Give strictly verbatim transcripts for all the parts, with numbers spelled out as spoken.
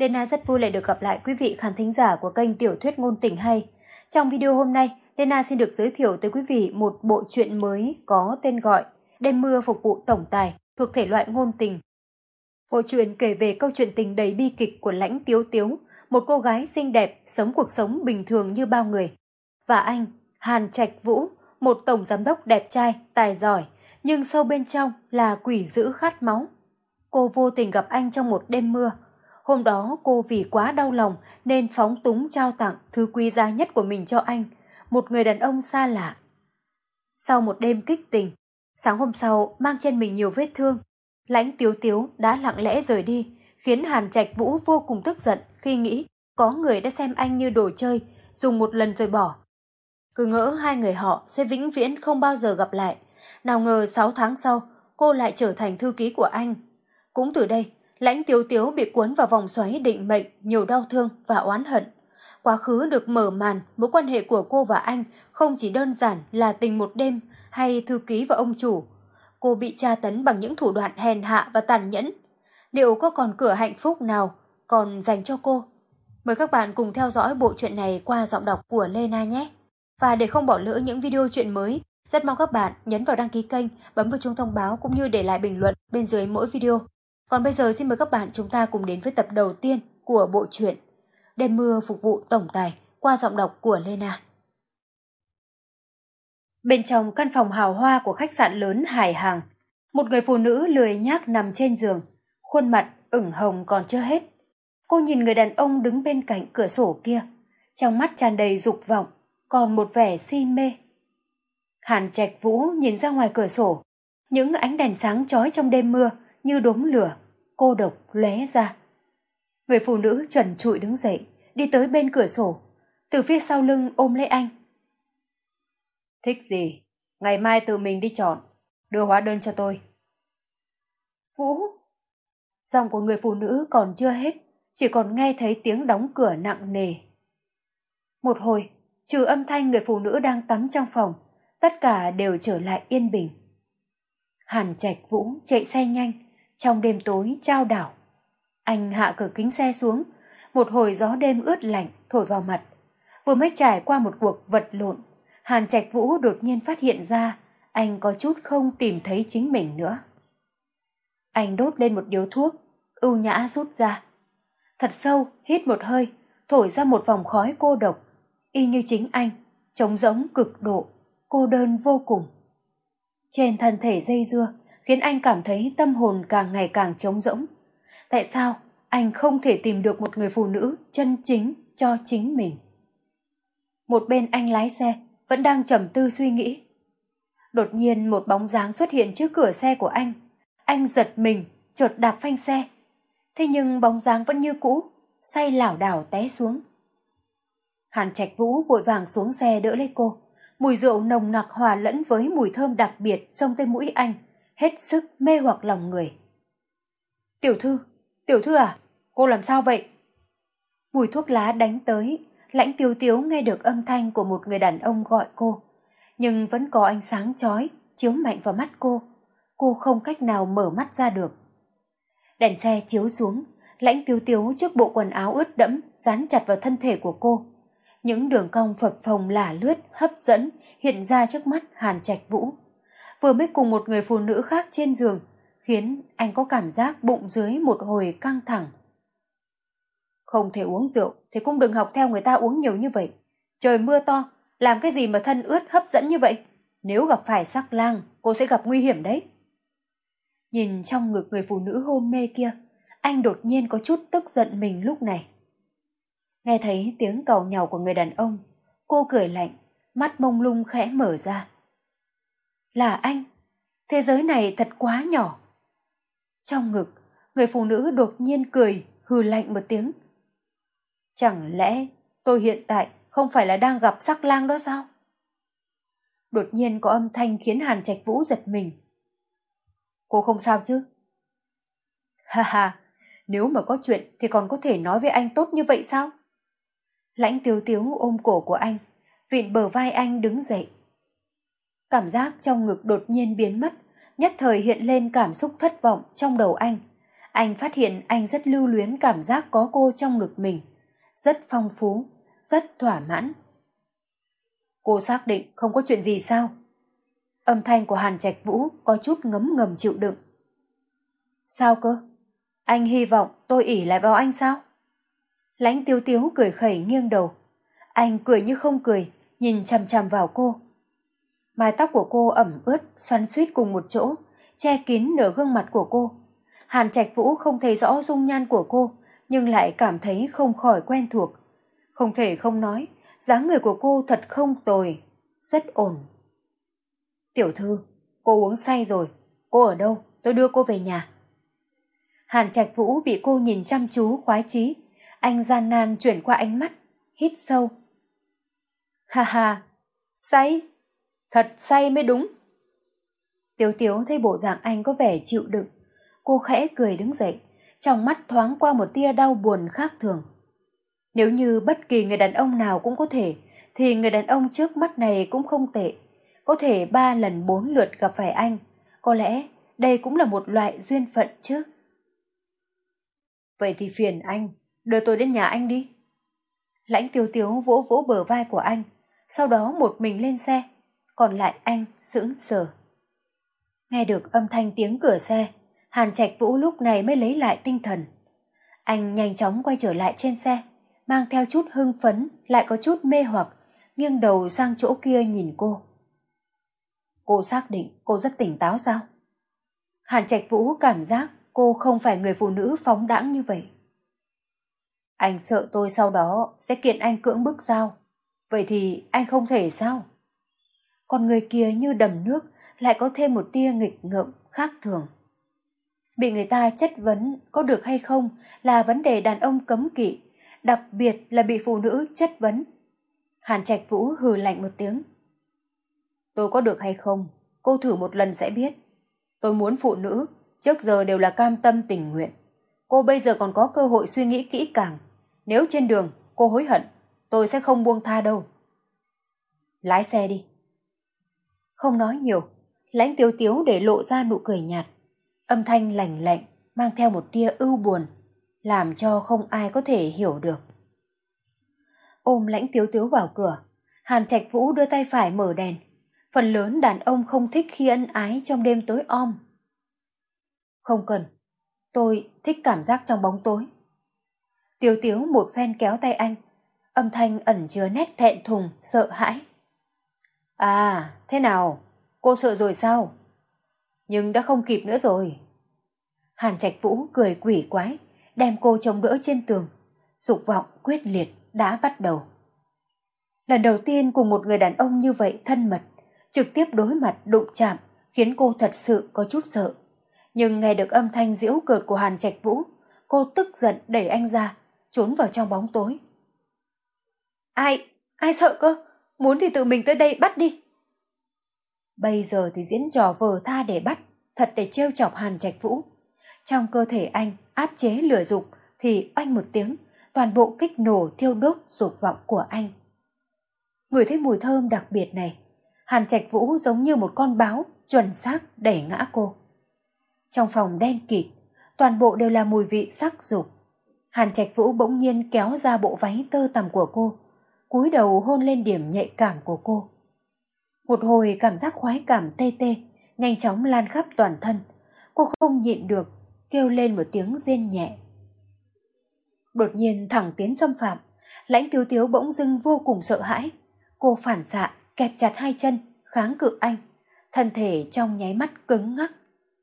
Lena rất vui lại được gặp lại quý vị khán thính giả của kênh Tiểu thuyết ngôn tình hay. Trong video hôm nay, Lena xin được giới thiệu tới quý vị một bộ truyện mới có tên gọi Đêm mưa phục vụ tổng tài, thuộc thể loại ngôn tình. Bộ truyện kể về câu chuyện tình đầy bi kịch của Lãnh Tiếu Tiếu, một cô gái xinh đẹp sống cuộc sống bình thường như bao người. Và anh, Hàn Trạch Vũ, một tổng giám đốc đẹp trai, tài giỏi, nhưng sâu bên trong là quỷ dữ khát máu. Cô vô tình gặp anh trong một đêm mưa. Hôm đó cô vì quá đau lòng nên phóng túng trao tặng thứ quý giá nhất của mình cho anh, một người đàn ông xa lạ. Sau một đêm kích tình, sáng hôm sau mang trên mình nhiều vết thương, Lãnh Tiếu Tiếu đã lặng lẽ rời đi, khiến Hàn Trạch Vũ vô cùng tức giận khi nghĩ có người đã xem anh như đồ chơi, dùng một lần rồi bỏ. Cứ ngỡ hai người họ sẽ vĩnh viễn không bao giờ gặp lại, nào ngờ sáu tháng sau cô lại trở thành thư ký của anh. Cũng từ đây, Lãnh Tiếu Tiếu bị cuốn vào vòng xoáy định mệnh, nhiều đau thương và oán hận. Quá khứ được mở màn, mối quan hệ của cô và anh không chỉ đơn giản là tình một đêm hay thư ký và ông chủ. Cô bị tra tấn bằng những thủ đoạn hèn hạ và tàn nhẫn. Liệu có còn cửa hạnh phúc nào còn dành cho cô? Mời các bạn cùng theo dõi bộ truyện này qua giọng đọc của Lena nhé. Và để không bỏ lỡ những video truyện mới, rất mong các bạn nhấn vào đăng ký kênh, bấm vào chuông thông báo cũng như để lại bình luận bên dưới mỗi video. Còn bây giờ xin mời các bạn chúng ta cùng đến với tập đầu tiên của bộ truyện Đêm mưa phục vụ tổng tài qua giọng đọc của Lena. Bên trong căn phòng hào hoa của khách sạn lớn Hải Hàng, một người phụ nữ lười nhác nằm trên giường, khuôn mặt ửng hồng còn chưa hết. Cô nhìn người đàn ông đứng bên cạnh cửa sổ kia, trong mắt tràn đầy dục vọng, còn một vẻ si mê. Hàn Trạch Vũ nhìn ra ngoài cửa sổ, những ánh đèn sáng chói trong đêm mưa như đốm lửa, cô độc lóe ra. Người phụ nữ trần trụi đứng dậy, đi tới bên cửa sổ, từ phía sau lưng ôm lấy anh. Thích gì? Ngày mai tự mình đi chọn, đưa hóa đơn cho tôi. Vũ! Giọng của người phụ nữ còn chưa hết, chỉ còn nghe thấy tiếng đóng cửa nặng nề. Một hồi, trừ âm thanh người phụ nữ đang tắm trong phòng, tất cả đều trở lại yên bình. Hàn Trạch Vũ chạy xe nhanh, trong đêm tối chao đảo. Anh hạ cửa kính xe xuống, một hồi gió đêm ướt lạnh thổi vào mặt. Vừa mới trải qua một cuộc vật lộn, Hàn Trạch Vũ đột nhiên phát hiện ra anh có chút không tìm thấy chính mình nữa. Anh đốt lên một điếu thuốc, ưu nhã rút ra. Thật sâu hít một hơi, thổi ra một vòng khói cô độc, y như chính anh, trống rỗng cực độ, cô đơn vô cùng. Trên thân thể dây dưa khiến anh cảm thấy tâm hồn càng ngày càng trống rỗng. Tại sao anh không thể tìm được một người phụ nữ chân chính cho chính mình? Một bên anh lái xe, vẫn đang trầm tư suy nghĩ. Đột nhiên một bóng dáng xuất hiện trước cửa xe của anh. Anh giật mình, chợt đạp phanh xe. Thế nhưng bóng dáng vẫn như cũ, say lảo đảo té xuống. Hàn Trạch Vũ vội vàng xuống xe đỡ lấy cô. Mùi rượu nồng nặc hòa lẫn với mùi thơm đặc biệt xông tới mũi anh, hết sức mê hoặc lòng người. Tiểu thư, tiểu thư à, cô làm sao vậy? Mùi thuốc lá đánh tới, Lãnh Tiếu Tiếu nghe được âm thanh của một người đàn ông gọi cô, nhưng vẫn có ánh sáng chói chiếu mạnh vào mắt cô. Cô không cách nào mở mắt ra được. Đèn xe chiếu xuống, Lãnh Tiếu Tiếu trước bộ quần áo ướt đẫm dán chặt vào thân thể của cô. Những đường cong phập phồng lả lướt hấp dẫn hiện ra trước mắt Hàn Trạch Vũ. Vừa mới cùng một người phụ nữ khác trên giường, khiến anh có cảm giác bụng dưới một hồi căng thẳng. Không thể uống rượu thì cũng đừng học theo người ta uống nhiều như vậy. Trời mưa to, làm cái gì mà thân ướt hấp dẫn như vậy? Nếu gặp phải sắc lang, cô sẽ gặp nguy hiểm đấy. Nhìn trong ngực người phụ nữ hôn mê kia, anh đột nhiên có chút tức giận mình lúc này. Nghe thấy tiếng càu nhàu của người đàn ông, cô cười lạnh, mắt mông lung khẽ mở ra. Là anh, thế giới này thật quá nhỏ. Trong ngực, người phụ nữ đột nhiên cười, hừ lạnh một tiếng. Chẳng lẽ tôi hiện tại không phải là đang gặp sắc lang đó sao? Đột nhiên có âm thanh khiến Hàn Trạch Vũ giật mình. Cô không sao chứ? Ha ha, nếu mà có chuyện thì còn có thể nói với anh tốt như vậy sao? Lãnh Tiếu Tiếu ôm cổ của anh, vịn bờ vai anh đứng dậy. Cảm giác trong ngực đột nhiên biến mất, nhất thời hiện lên cảm xúc thất vọng trong đầu anh. Anh phát hiện anh rất lưu luyến cảm giác có cô trong ngực mình. Rất phong phú, rất thỏa mãn. Cô xác định không có chuyện gì sao? Âm thanh của Hàn Trạch Vũ có chút ngấm ngầm chịu đựng. Sao cơ? Anh hy vọng tôi ỷ lại vào anh sao? Lãnh Tiếu Tiếu cười khẩy nghiêng đầu. Anh cười như không cười, nhìn chằm chằm vào cô. Mái tóc của cô ẩm ướt, xoắn xuýt cùng một chỗ, che kín nửa gương mặt của cô. Hàn Trạch Vũ không thấy rõ dung nhan của cô, nhưng lại cảm thấy không khỏi quen thuộc. Không thể không nói, dáng người của cô thật không tồi, rất ổn. Tiểu thư, cô uống say rồi, cô ở đâu? Tôi đưa cô về nhà. Hàn Trạch Vũ bị cô nhìn chăm chú khoái chí, anh gian nan chuyển qua ánh mắt, hít sâu. Ha ha, say, thật say mới đúng. Tiếu Tiếu thấy bộ dạng anh có vẻ chịu đựng, cô khẽ cười đứng dậy, trong mắt thoáng qua một tia đau buồn khác thường. Nếu như bất kỳ người đàn ông nào cũng có thể, thì người đàn ông trước mắt này cũng không tệ. Có thể ba lần bốn lượt gặp phải anh, có lẽ đây cũng là một loại duyên phận chứ. Vậy thì phiền anh, đưa tôi đến nhà anh đi. Lãnh Tiếu Tiếu vỗ vỗ bờ vai của anh, sau đó một mình lên xe, còn lại anh sững sờ. Nghe được âm thanh tiếng cửa xe, Hàn Trạch Vũ lúc này mới lấy lại tinh thần. Anh nhanh chóng quay trở lại trên xe, mang theo chút hưng phấn, lại có chút mê hoặc, nghiêng đầu sang chỗ kia nhìn cô. Cô xác định cô rất tỉnh táo sao? Hàn Trạch Vũ cảm giác cô không phải người phụ nữ phóng đãng như vậy. Anh sợ tôi sau đó sẽ kiện anh cưỡng bức sao? Vậy thì anh không thể sao? Còn người kia như đầm nước, lại có thêm một tia nghịch ngợm khác thường. Bị người ta chất vấn có được hay không là vấn đề đàn ông cấm kỵ, đặc biệt là bị phụ nữ chất vấn. Hàn Trạch Vũ hừ lạnh một tiếng. Tôi có được hay không, cô thử một lần sẽ biết. Tôi muốn phụ nữ, trước giờ đều là cam tâm tình nguyện. Cô bây giờ còn có cơ hội suy nghĩ kỹ càng. Nếu trên đường cô hối hận, tôi sẽ không buông tha đâu. Lái xe đi. Không nói nhiều, Lãnh Tiếu Tiếu để lộ ra nụ cười nhạt. Âm thanh lành lạnh, mang theo một tia ưu buồn, làm cho không ai có thể hiểu được. Ôm Lãnh Tiếu Tiếu vào cửa, Hàn Trạch Vũ đưa tay phải mở đèn. Phần lớn đàn ông không thích khi ân ái trong đêm tối om. Không cần, tôi thích cảm giác trong bóng tối. Tiếu Tiếu một phen kéo tay anh, âm thanh ẩn chứa nét thẹn thùng, sợ hãi. À, thế nào? Cô sợ rồi sao? Nhưng đã không kịp nữa rồi. Hàn Trạch Vũ cười quỷ quái, đem cô chống đỡ trên tường. Dục vọng quyết liệt đã bắt đầu. Lần đầu tiên cùng một người đàn ông như vậy thân mật, trực tiếp đối mặt đụng chạm, khiến cô thật sự có chút sợ. Nhưng nghe được âm thanh giễu cợt của Hàn Trạch Vũ, cô tức giận đẩy anh ra, trốn vào trong bóng tối. Ai, ai sợ cơ? Muốn thì tự mình tới đây bắt đi. Bây giờ thì diễn trò vờ tha để bắt, thật để trêu chọc Hàn Trạch Vũ. Trong cơ thể anh áp chế lửa dục thì oanh một tiếng, toàn bộ kích nổ thiêu đốt dục vọng của anh. Ngửi thấy mùi thơm đặc biệt này, Hàn Trạch Vũ giống như một con báo chuẩn xác đẩy ngã cô. Trong phòng đen kịt, toàn bộ đều là mùi vị sắc dục. Hàn Trạch Vũ bỗng nhiên kéo ra bộ váy tơ tằm của cô, cúi đầu hôn lên điểm nhạy cảm của cô. Một hồi cảm giác khoái cảm tê tê nhanh chóng lan khắp toàn thân. Cô không nhịn được, kêu lên một tiếng rên nhẹ. Đột nhiên thẳng tiến xâm phạm, Lãnh Tiếu Tiếu bỗng dưng vô cùng sợ hãi. Cô phản xạ, kẹp chặt hai chân, kháng cự anh. Thân thể trong nháy mắt cứng ngắc.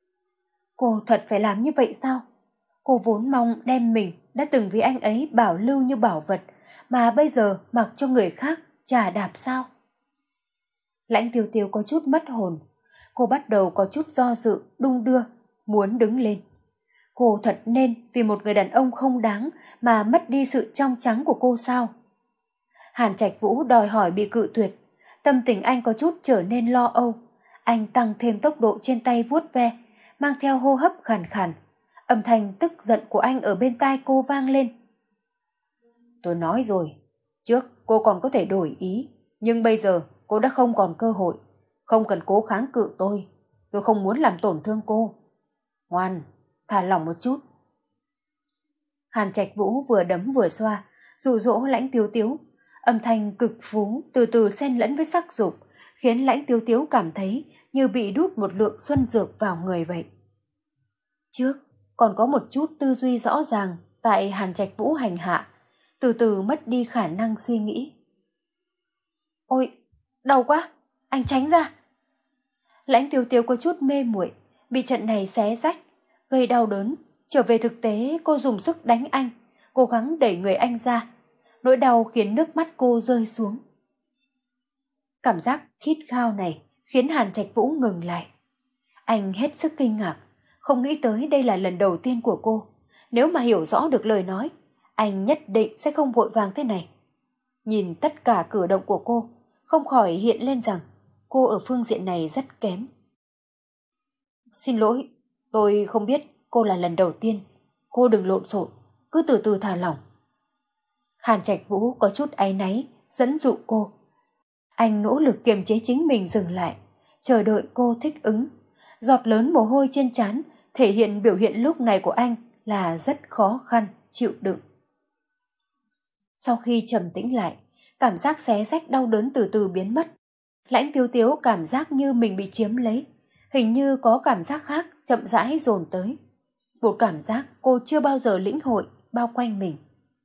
Cô thật phải làm như vậy sao? Cô vốn mong đem mình đã từng vì anh ấy bảo lưu như bảo vật, mà bây giờ mặc cho người khác chà đạp sao? Lãnh Tiếu Tiếu có chút mất hồn. Cô bắt đầu có chút do dự, đung đưa, muốn đứng lên. Cô thật nên vì một người đàn ông không đáng mà mất đi sự trong trắng của cô sao? Hàn Trạch Vũ đòi hỏi bị cự tuyệt. Tâm tình anh có chút trở nên lo âu. Anh tăng thêm tốc độ trên tay vuốt ve, mang theo hô hấp khàn khàn. Âm thanh tức giận của anh ở bên tai cô vang lên. Tôi nói rồi, trước cô còn có thể đổi ý, nhưng bây giờ cô đã không còn cơ hội. Không cần cố kháng cự tôi. Tôi không muốn làm tổn thương cô. Ngoan, thả lỏng một chút, Hàn Trạch Vũ vừa đấm vừa xoa, dụ dỗ Lãnh Tiếu Tiếu. Âm thanh cực phú từ từ xen lẫn với sắc dục, khiến Lãnh Tiếu Tiếu cảm thấy như bị đút một lượng xuân dược vào người vậy. Trước còn có một chút tư duy rõ ràng tại Hàn Trạch Vũ hành hạ, từ từ mất đi khả năng suy nghĩ. Ôi, đau quá, anh tránh ra. Lãnh Tiếu Tiếu có chút mê muội, bị trận này xé rách, gây đau đớn. Trở về thực tế, cô dùng sức đánh anh, cố gắng đẩy người anh ra. Nỗi đau khiến nước mắt cô rơi xuống. Cảm giác khít khao này khiến Hàn Trạch Vũ ngừng lại. Anh hết sức kinh ngạc, không nghĩ tới đây là lần đầu tiên của cô. Nếu mà hiểu rõ được lời nói, anh nhất định sẽ không vội vàng thế này. Nhìn tất cả cử động của cô, không khỏi hiện lên rằng cô ở phương diện này rất kém. Xin lỗi, tôi không biết cô là lần đầu tiên. Cô đừng lộn xộn, cứ từ từ thả lỏng. Hàn Trạch Vũ có chút áy náy, dẫn dụ cô. Anh nỗ lực kiềm chế chính mình dừng lại, chờ đợi cô thích ứng. Giọt lớn mồ hôi trên trán thể hiện biểu hiện lúc này của anh là rất khó khăn, chịu đựng. Sau khi trầm tĩnh lại, cảm giác xé rách đau đớn từ từ biến mất. Lãnh Tiếu Tiếu cảm giác như mình bị chiếm lấy, hình như có cảm giác khác chậm rãi dồn tới. Một cảm giác cô chưa bao giờ lĩnh hội bao quanh mình.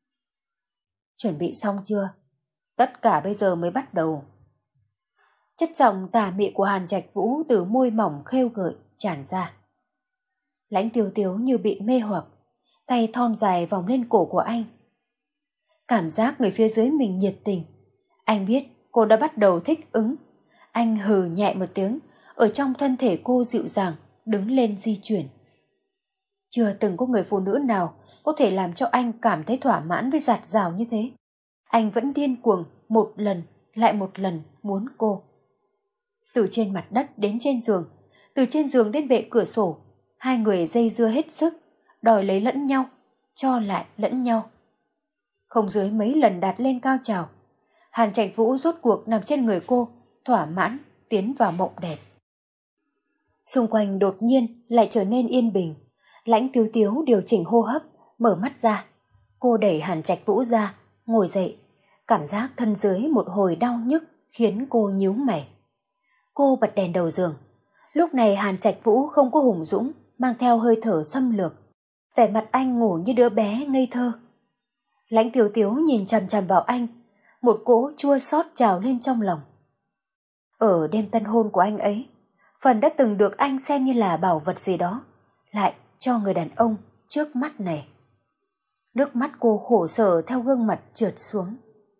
Chuẩn bị xong chưa? Tất cả bây giờ mới bắt đầu. Chất giọng tà mị của Hàn Trạch Vũ từ môi mỏng khêu gợi tràn ra. Lãnh Tiếu Tiếu như bị mê hoặc, tay thon dài vòng lên cổ của anh. Cảm giác người phía dưới mình nhiệt tình. Anh biết cô đã bắt đầu thích ứng. Anh hừ nhẹ một tiếng, ở trong thân thể cô dịu dàng đứng lên di chuyển. Chưa từng có người phụ nữ nào có thể làm cho anh cảm thấy thỏa mãn với dạt dào như thế. Anh vẫn điên cuồng một lần lại một lần muốn cô. Từ trên mặt đất đến trên giường, từ trên giường đến bệ cửa sổ, hai người dây dưa hết sức, đòi lấy lẫn nhau, cho lại lẫn nhau. Không dưới mấy lần đạt lên cao trào, Hàn Trạch Vũ rốt cuộc nằm trên người cô, thỏa mãn tiến vào mộng đẹp. Xung quanh đột nhiên lại trở nên yên bình. Lãnh Tiếu Tiếu điều chỉnh hô hấp, mở mắt ra. Cô đẩy Hàn Trạch Vũ ra, ngồi dậy. Cảm giác thân dưới một hồi đau nhức khiến cô nhíu mày. Cô bật đèn đầu giường. Lúc này Hàn Trạch Vũ không có hùng dũng, mang theo hơi thở xâm lược. Vẻ mặt anh ngủ như đứa bé ngây thơ. Lãnh Tiếu Tiếu nhìn chằm chằm vào anh, một cỗ chua xót trào lên trong lòng. Ở đêm tân hôn của anh ấy, phần đã từng được anh xem như là bảo vật gì đó, lại cho người đàn ông trước mắt này. Nước mắt cô khổ sở theo gương mặt trượt xuống.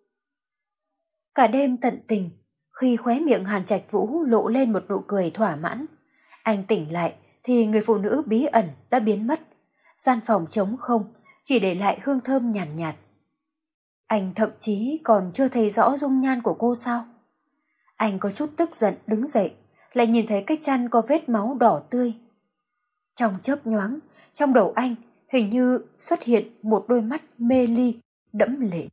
Cả đêm tận tình, khi khóe miệng Hàn Trạch Vũ lộ lên một nụ cười thỏa mãn, anh tỉnh lại thì người phụ nữ bí ẩn đã biến mất. Gian phòng trống không, chỉ để lại hương thơm nhàn nhạt, nhạt. Anh thậm chí còn chưa thấy rõ dung nhan của cô sao? Anh có chút tức giận đứng dậy, lại nhìn thấy cái chăn có vết máu đỏ tươi. Trong chớp nhoáng, trong đầu anh hình như xuất hiện một đôi mắt mê ly, đẫm lệ.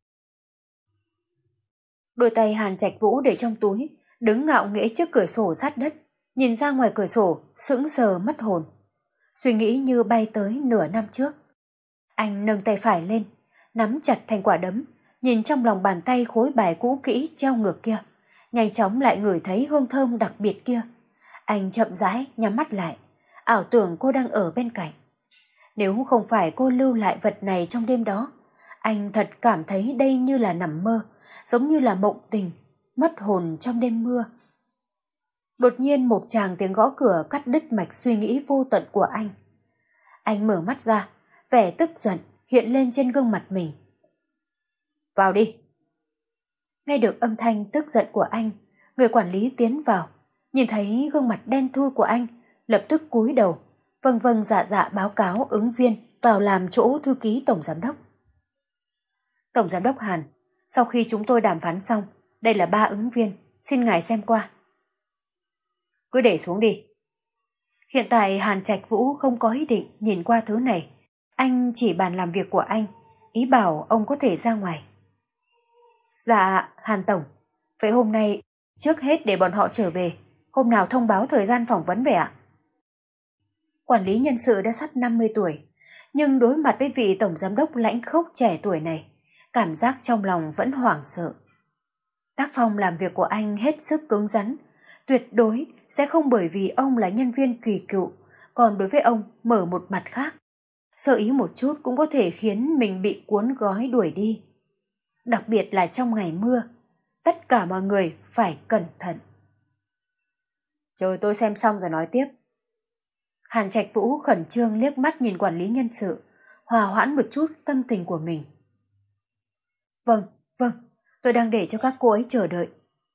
Đôi tay Hàn Trạch Vũ để trong túi, đứng ngạo nghễ trước cửa sổ sát đất, nhìn ra ngoài cửa sổ, sững sờ mất hồn. Suy nghĩ như bay tới nửa năm trước. Anh nâng tay phải lên, nắm chặt thành quả đấm, nhìn trong lòng bàn tay khối bài cũ kỹ treo ngược kia, nhanh chóng lại ngửi thấy hương thơm đặc biệt kia. Anh chậm rãi nhắm mắt lại, ảo tưởng cô đang ở bên cạnh. Nếu không phải cô lưu lại vật này trong đêm đó, anh thật cảm thấy đây như là nằm mơ, giống như là mộng tình, mất hồn trong đêm mưa. Đột nhiên một tràng tiếng gõ cửa cắt đứt mạch suy nghĩ vô tận của anh. Anh mở mắt ra, vẻ tức giận hiện lên trên gương mặt mình. Vào đi. Nghe được âm thanh tức giận của anh, người quản lý tiến vào, nhìn thấy gương mặt đen thui của anh, lập tức cúi đầu, vâng vâng dạ dạ báo cáo ứng viên vào làm chỗ thư ký tổng giám đốc. Tổng giám đốc Hàn, sau khi chúng tôi đàm phán xong, đây là ba ứng viên, xin ngài xem qua. Cứ để xuống đi. Hiện tại Hàn Trạch Vũ không có ý định nhìn qua thứ này, anh chỉ bàn làm việc của anh, ý bảo ông có thể ra ngoài. Dạ, Hàn Tổng, vậy hôm nay trước hết để bọn họ trở về, hôm nào thông báo thời gian phỏng vấn về ạ? Quản lý nhân sự đã sắp năm mươi tuổi, nhưng đối mặt với vị tổng giám đốc lãnh khốc trẻ tuổi này, cảm giác trong lòng vẫn hoảng sợ. Tác phong làm việc của anh hết sức cứng rắn, tuyệt đối sẽ không bởi vì ông là nhân viên kỳ cựu, còn đối với ông mở một mặt khác. Sơ ý một chút cũng có thể khiến mình bị cuốn gói đuổi đi. Đặc biệt là trong ngày mưa, tất cả mọi người phải cẩn thận. Chờ tôi xem xong rồi nói tiếp. Hàn Trạch Vũ khẩn trương liếc mắt nhìn quản lý nhân sự, hòa hoãn một chút tâm tình của mình. Vâng, vâng, tôi đang để cho các cô ấy chờ đợi.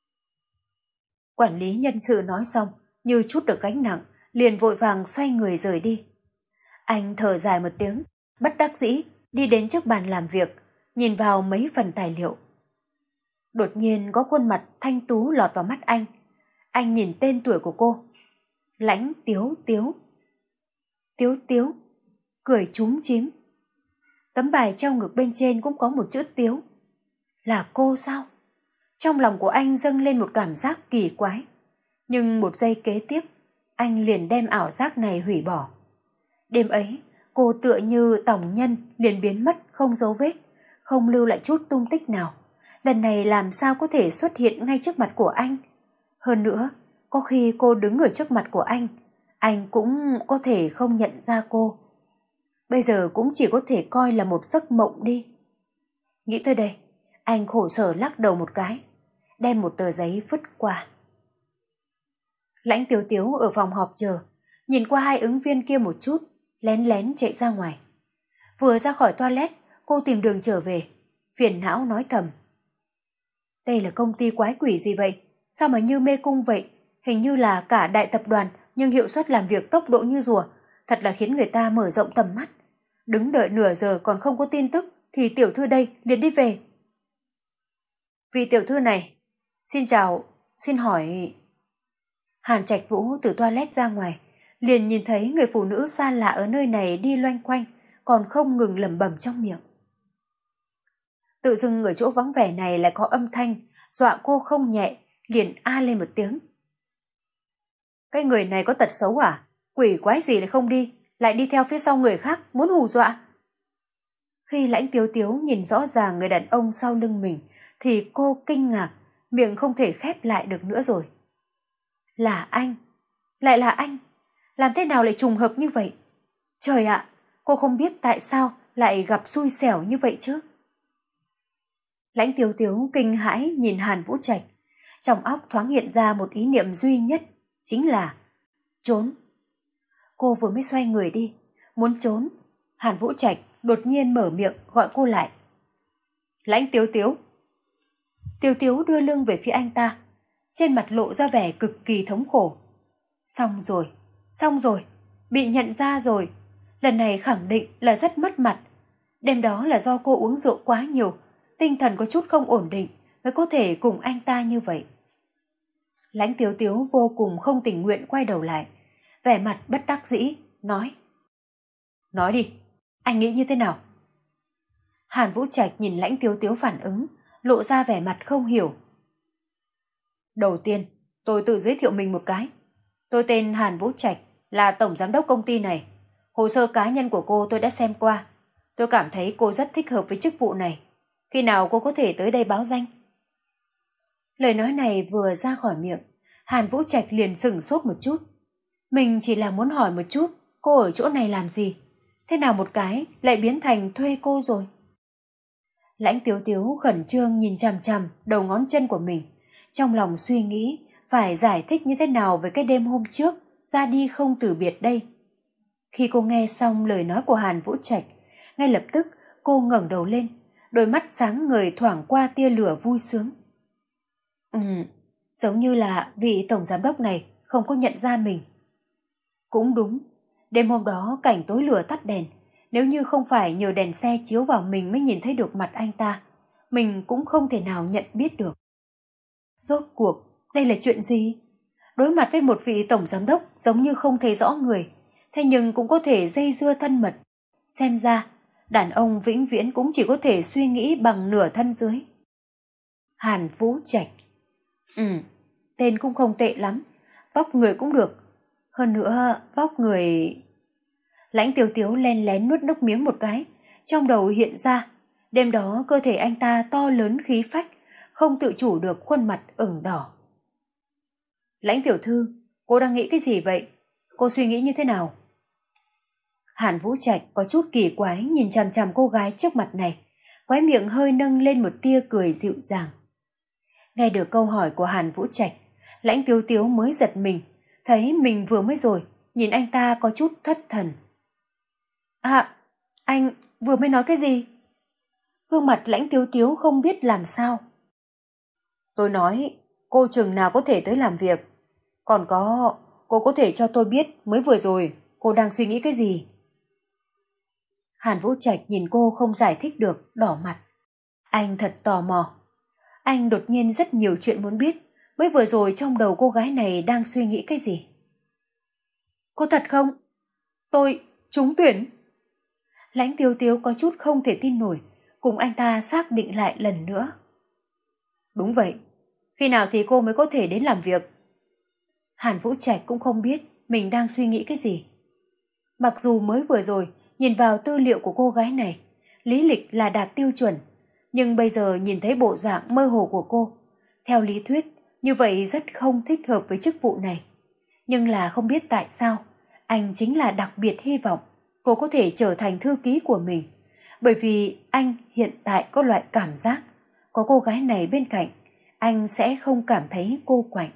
Quản lý nhân sự nói xong, như chút được gánh nặng, liền vội vàng xoay người rời đi. Anh thở dài một tiếng, bất đắc dĩ đi đến trước bàn làm việc, nhìn vào mấy phần tài liệu. Đột nhiên có khuôn mặt thanh tú lọt vào mắt anh. Anh nhìn tên tuổi của cô. Lãnh Tiếu Tiếu. Tiếu Tiếu, cười chúm chím. Tấm bài treo ngực bên trên cũng có một chữ Tiếu. Là cô sao? Trong lòng của anh dâng lên một cảm giác kỳ quái. Nhưng một giây kế tiếp, anh liền đem ảo giác này hủy bỏ. Đêm ấy, cô tựa như tòng nhân liền biến mất không dấu vết, không lưu lại chút tung tích nào. Lần này làm sao có thể xuất hiện ngay trước mặt của anh? Hơn nữa, có khi cô đứng ở trước mặt của anh, anh cũng có thể không nhận ra cô. Bây giờ cũng chỉ có thể coi là một giấc mộng đi. Nghĩ tới đây, anh khổ sở lắc đầu một cái, đem một tờ giấy vứt qua. Lãnh Tiếu Tiếu ở phòng họp chờ, nhìn qua hai ứng viên kia một chút, lén lén chạy ra ngoài. Vừa ra khỏi toilet, cô tìm đường trở về, phiền não nói thầm. Đây là công ty quái quỷ gì vậy? Sao mà như mê cung vậy? Hình như là cả đại tập đoàn, nhưng hiệu suất làm việc tốc độ như rùa, thật là khiến người ta mở rộng tầm mắt. Đứng đợi nửa giờ còn không có tin tức, thì tiểu thư đây liền đi về. Vị tiểu thư này, xin chào, xin hỏi... Hàn Trạch Vũ từ toilet ra ngoài, liền nhìn thấy người phụ nữ xa lạ ở nơi này đi loanh quanh, còn không ngừng lẩm bẩm trong miệng. Tự dưng ở chỗ vắng vẻ này lại có âm thanh, dọa cô không nhẹ, liền a lên một tiếng. Cái người này có tật xấu à? Quỷ quái gì lại không đi, lại đi theo phía sau người khác, muốn hù dọa. Khi Lãnh Tiếu Tiếu nhìn rõ ràng người đàn ông sau lưng mình, thì cô kinh ngạc, miệng không thể khép lại được nữa rồi. Là anh, lại là anh, làm thế nào lại trùng hợp như vậy? Trời ạ, cô không biết tại sao lại gặp xui xẻo như vậy chứ. Lãnh Tiếu Tiếu kinh hãi nhìn Hàn Vũ Trạch, trong óc thoáng hiện ra một ý niệm duy nhất, chính là trốn. Cô vừa mới xoay người đi, muốn trốn, Hàn Vũ Trạch đột nhiên mở miệng gọi cô lại. Lãnh Tiếu Tiếu. Tiếu Tiếu đưa lưng về phía anh ta, trên mặt lộ ra vẻ cực kỳ thống khổ. Xong rồi, xong rồi, bị nhận ra rồi. Lần này khẳng định là rất mất mặt. Đêm đó là do cô uống rượu quá nhiều, tinh thần có chút không ổn định mới có thể cùng anh ta như vậy. Lãnh Tiếu Tiếu vô cùng không tình nguyện quay đầu lại, vẻ mặt bất đắc dĩ, nói. Nói đi, anh nghĩ như thế nào? Hàn Vũ Trạch nhìn Lãnh Tiếu Tiếu phản ứng, lộ ra vẻ mặt không hiểu. Đầu tiên, tôi tự giới thiệu mình một cái. Tôi tên Hàn Vũ Trạch, là tổng giám đốc công ty này. Hồ sơ cá nhân của cô tôi đã xem qua. Tôi cảm thấy cô rất thích hợp với chức vụ này. Khi nào cô có thể tới đây báo danh? Lời nói này vừa ra khỏi miệng, Hàn Vũ Trạch liền sửng sốt một chút. Mình chỉ là muốn hỏi một chút, cô ở chỗ này làm gì? Thế nào một cái lại biến thành thuê cô rồi? Lãnh Tiếu Tiếu khẩn trương nhìn chằm chằm đầu ngón chân của mình, trong lòng suy nghĩ phải giải thích như thế nào về cái đêm hôm trước ra đi không từ biệt đây. Khi cô nghe xong lời nói của Hàn Vũ Trạch, ngay lập tức cô ngẩng đầu lên, đôi mắt sáng ngời thoảng qua tia lửa vui sướng. Ừ, giống như là vị tổng giám đốc này không có nhận ra mình. Cũng đúng, đêm hôm đó cảnh tối lửa tắt đèn, nếu như không phải nhờ đèn xe chiếu vào mình mới nhìn thấy được mặt anh ta, mình cũng không thể nào nhận biết được. Rốt cuộc, đây là chuyện gì? Đối mặt với một vị tổng giám đốc giống như không thấy rõ người, thế nhưng cũng có thể dây dưa thân mật. Xem ra, đàn ông vĩnh viễn cũng chỉ có thể suy nghĩ bằng nửa thân dưới. Hàn Vũ Trạch. Ừ, tên cũng không tệ lắm, vóc người cũng được. Hơn nữa, vóc người... Lãnh Tiếu Tiếu len lén nuốt nước miếng một cái, trong đầu hiện ra, đêm đó cơ thể anh ta to lớn khí phách, không tự chủ được khuôn mặt ửng đỏ. Lãnh tiểu thư, cô đang nghĩ cái gì vậy? Cô suy nghĩ như thế nào? Hàn Vũ Trạch có chút kỳ quái nhìn chằm chằm cô gái trước mặt này, khóe miệng hơi nâng lên một tia cười dịu dàng. Nghe được câu hỏi của Hàn Vũ Trạch, Lãnh Tiếu Tiếu mới giật mình, thấy mình vừa mới rồi, nhìn anh ta có chút thất thần. À, anh vừa mới nói cái gì? Gương mặt Lãnh Tiếu Tiếu không biết làm sao. Tôi nói, cô chừng nào có thể tới làm việc. Còn có, cô có thể cho tôi biết mới vừa rồi cô đang suy nghĩ cái gì? Hàn Vũ Trạch nhìn cô không giải thích được, đỏ mặt. Anh thật tò mò. Anh đột nhiên rất nhiều chuyện muốn biết, mới vừa rồi trong đầu cô gái này đang suy nghĩ cái gì? Cô thật không? Tôi trúng tuyển. Lãnh Tiếu Tiếu có chút không thể tin nổi, cùng anh ta xác định lại lần nữa. Đúng vậy, khi nào thì cô mới có thể đến làm việc? Hàn Vũ Trạch cũng không biết mình đang suy nghĩ cái gì. Mặc dù mới vừa rồi nhìn vào tư liệu của cô gái này, lý lịch là đạt tiêu chuẩn, nhưng bây giờ nhìn thấy bộ dạng mơ hồ của cô, theo lý thuyết như vậy rất không thích hợp với chức vụ này. Nhưng là không biết tại sao, anh chính là đặc biệt hy vọng cô có thể trở thành thư ký của mình, bởi vì anh hiện tại có loại cảm giác có cô gái này bên cạnh, anh sẽ không cảm thấy cô quạnh.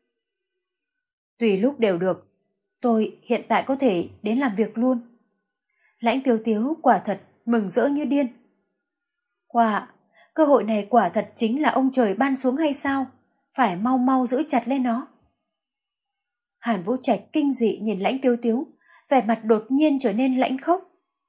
Tùy lúc đều được, tôi hiện tại có thể đến làm việc luôn. Lãnh Tiếu Tiếu quả thật mừng rỡ như điên. Wow, cơ hội này quả thật chính là ông trời ban xuống hay sao? Phải mau mau giữ chặt lên nó. Hàn Vũ Trạch kinh dị nhìn Lãnh Tiếu Tiếu, vẻ mặt đột nhiên trở nên lãnh khốc.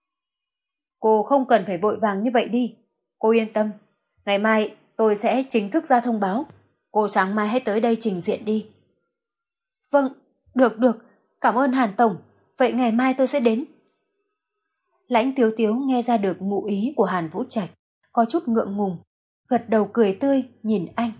Cô không cần phải vội vàng như vậy đi. Cô yên tâm, ngày mai tôi sẽ chính thức ra thông báo. Cô sáng mai hãy tới đây trình diện đi. Vâng, được được, cảm ơn Hàn Tổng, vậy ngày mai tôi sẽ đến. Lãnh Tiếu Tiếu nghe ra được ngụ ý của Hàn Vũ Trạch, có chút ngượng ngùng, gật đầu cười tươi nhìn anh.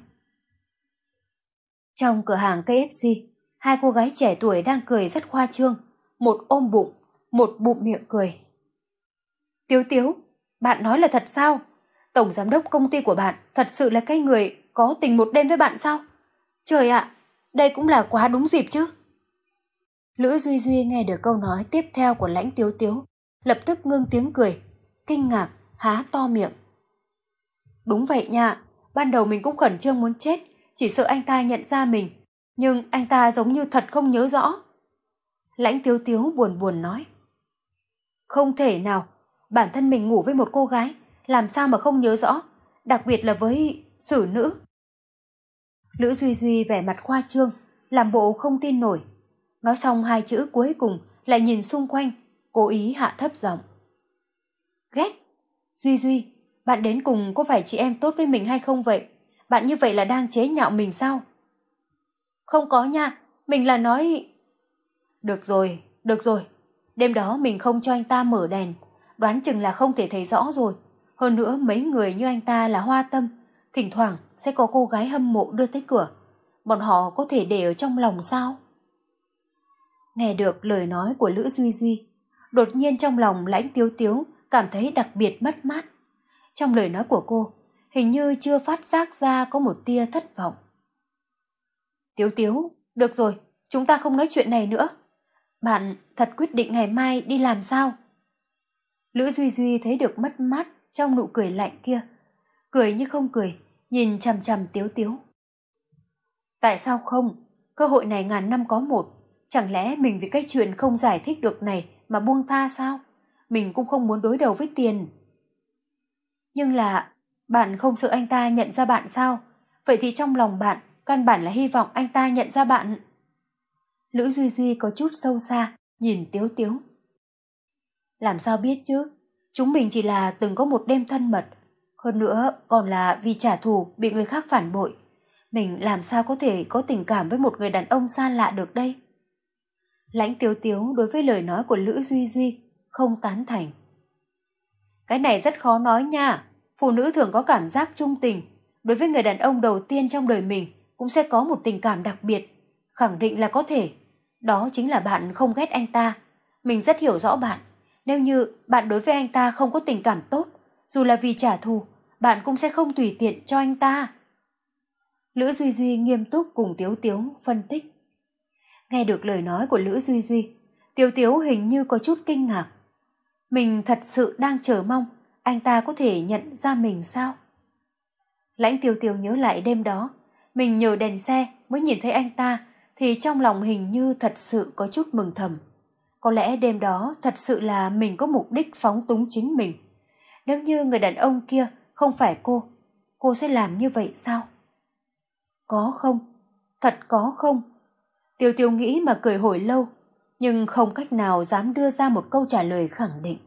Trong cửa hàng ca ép xê, hai cô gái trẻ tuổi đang cười rất khoa trương, một ôm bụng, một bụng miệng cười. Tiếu Tiếu, bạn nói là thật sao? Tổng giám đốc công ty của bạn thật sự là cái người có tình một đêm với bạn sao? Trời ạ, đây cũng là quá đúng dịp chứ. Lữ Duy Duy nghe được câu nói tiếp theo của Lãnh Tiếu Tiếu, lập tức ngưng tiếng cười, kinh ngạc, há to miệng. Đúng vậy nha, ban đầu mình cũng khẩn trương muốn chết, chỉ sợ anh ta nhận ra mình, nhưng anh ta giống như thật không nhớ rõ. Lãnh Tiếu Tiếu buồn buồn nói. Không thể nào, bản thân mình ngủ với một cô gái, làm sao mà không nhớ rõ, đặc biệt là với xử nữ. Lữ Duy Duy vẻ mặt khoa trương, làm bộ không tin nổi. Nói xong hai chữ cuối cùng lại nhìn xung quanh, cố ý hạ thấp giọng. Ghét, Duy Duy, bạn đến cùng có phải chị em tốt với mình hay không vậy? Bạn như vậy là đang chế nhạo mình sao? Không có nha, mình là nói... Được rồi, được rồi, đêm đó mình không cho anh ta mở đèn, đoán chừng là không thể thấy rõ rồi. Hơn nữa mấy người như anh ta là hoa tâm, thỉnh thoảng sẽ có cô gái hâm mộ đưa tới cửa. Bọn họ có thể để ở trong lòng sao? Nghe được lời nói của Lữ Duy Duy, đột nhiên trong lòng Lãnh Tiếu Tiếu cảm thấy đặc biệt mất mát. Trong lời nói của cô, hình như chưa phát giác ra có một tia thất vọng. Tiếu Tiếu, được rồi, chúng ta không nói chuyện này nữa. Bạn thật quyết định ngày mai đi làm sao? Lữ Duy Duy thấy được mất mát trong nụ cười lạnh kia, cười như không cười, nhìn chằm chằm Tiếu Tiếu. Tại sao không? Cơ hội này ngàn năm có một. Chẳng lẽ mình vì cái chuyện không giải thích được này mà buông tha sao? Mình cũng không muốn đối đầu với tiền. Nhưng là, bạn không sợ anh ta nhận ra bạn sao? Vậy thì trong lòng bạn, căn bản là hy vọng anh ta nhận ra bạn. Lữ Duy Duy có chút sâu xa, nhìn Tiếu Tiếu. Làm sao biết chứ? Chúng mình chỉ là từng có một đêm thân mật. Hơn nữa còn là vì trả thù bị người khác phản bội. Mình làm sao có thể có tình cảm với một người đàn ông xa lạ được đây? Lãnh Tiếu Tiếu đối với lời nói của Lữ Duy Duy không tán thành. Cái này rất khó nói nha. Phụ nữ thường có cảm giác trung tình. Đối với người đàn ông đầu tiên trong đời mình cũng sẽ có một tình cảm đặc biệt. Khẳng định là có thể. Đó chính là bạn không ghét anh ta. Mình rất hiểu rõ bạn. Nếu như bạn đối với anh ta không có tình cảm tốt, dù là vì trả thù, bạn cũng sẽ không tùy tiện cho anh ta. Lữ Duy Duy nghiêm túc cùng Tiếu Tiếu phân tích. Nghe được lời nói của Lữ Duy Duy, Tiếu Tiếu hình như có chút kinh ngạc. Mình thật sự đang chờ mong anh ta có thể nhận ra mình sao? Lãnh Tiếu Tiếu nhớ lại đêm đó, mình nhờ đèn xe mới nhìn thấy anh ta, thì trong lòng hình như thật sự có chút mừng thầm. Có lẽ đêm đó thật sự là mình có mục đích phóng túng chính mình. Nếu như người đàn ông kia không phải cô, cô sẽ làm như vậy sao? Có không? Thật có không? Tiêu Tiêu nghĩ mà cười hồi lâu, nhưng không cách nào dám đưa ra một câu trả lời khẳng định.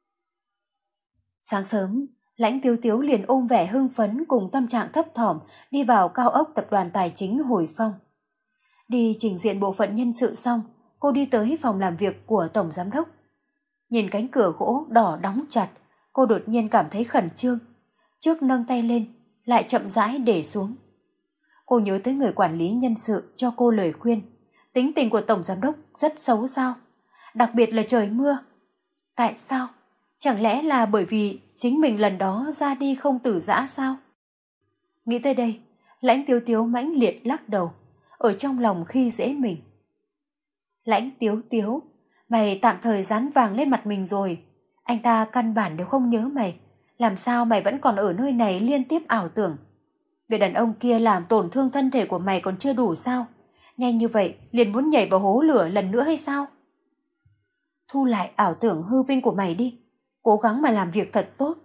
Sáng sớm, Lãnh Tiếu Tiếu liền ôm vẻ hưng phấn cùng tâm trạng thấp thỏm đi vào cao ốc tập đoàn tài chính Hồi Phong. Đi trình diện bộ phận nhân sự xong, cô đi tới phòng làm việc của tổng giám đốc. Nhìn cánh cửa gỗ đỏ đóng chặt, cô đột nhiên cảm thấy khẩn trương. Trước nâng tay lên, lại chậm rãi để xuống. Cô nhớ tới người quản lý nhân sự cho cô lời khuyên. Tính tình của tổng giám đốc rất xấu sao? Đặc biệt là trời mưa. Tại sao? Chẳng lẽ là bởi vì chính mình lần đó ra đi không tử giã sao? Nghĩ tới đây, Lãnh Tiếu Tiếu mãnh liệt lắc đầu, ở trong lòng khi dễ mình. Lãnh Tiếu Tiếu, mày tạm thời dán vàng lên mặt mình rồi. Anh ta căn bản đều không nhớ mày. Làm sao mày vẫn còn ở nơi này liên tiếp ảo tưởng? Người đàn ông kia làm tổn thương thân thể của mày còn chưa đủ sao? Nhanh như vậy liền muốn nhảy vào hố lửa lần nữa hay sao? Thu lại ảo tưởng hư vinh của mày đi. Cố gắng mà làm việc thật tốt.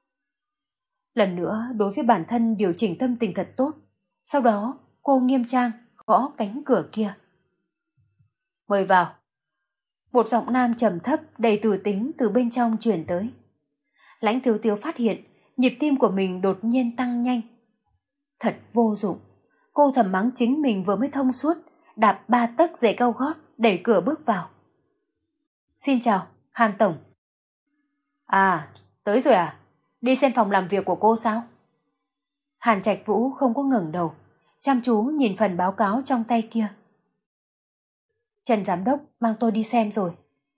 Lần nữa đối với bản thân điều chỉnh tâm tình thật tốt. Sau đó cô nghiêm trang gõ cánh cửa kia. Mời vào. Một giọng nam trầm thấp đầy từ tính từ bên trong truyền tới. Lãnh Tiếu Tiếu phát hiện nhịp tim của mình đột nhiên tăng nhanh. Thật vô dụng. Cô thầm mắng chính mình vừa mới thông suốt, đạp ba tấc giày cao gót, đẩy cửa bước vào. Xin chào, Hàn Tổng. À, tới rồi à? Đi xem phòng làm việc của cô sao? Hàn Trạch Vũ không có ngẩng đầu, chăm chú nhìn phần báo cáo trong tay kia. Trần Giám Đốc mang tôi đi xem rồi.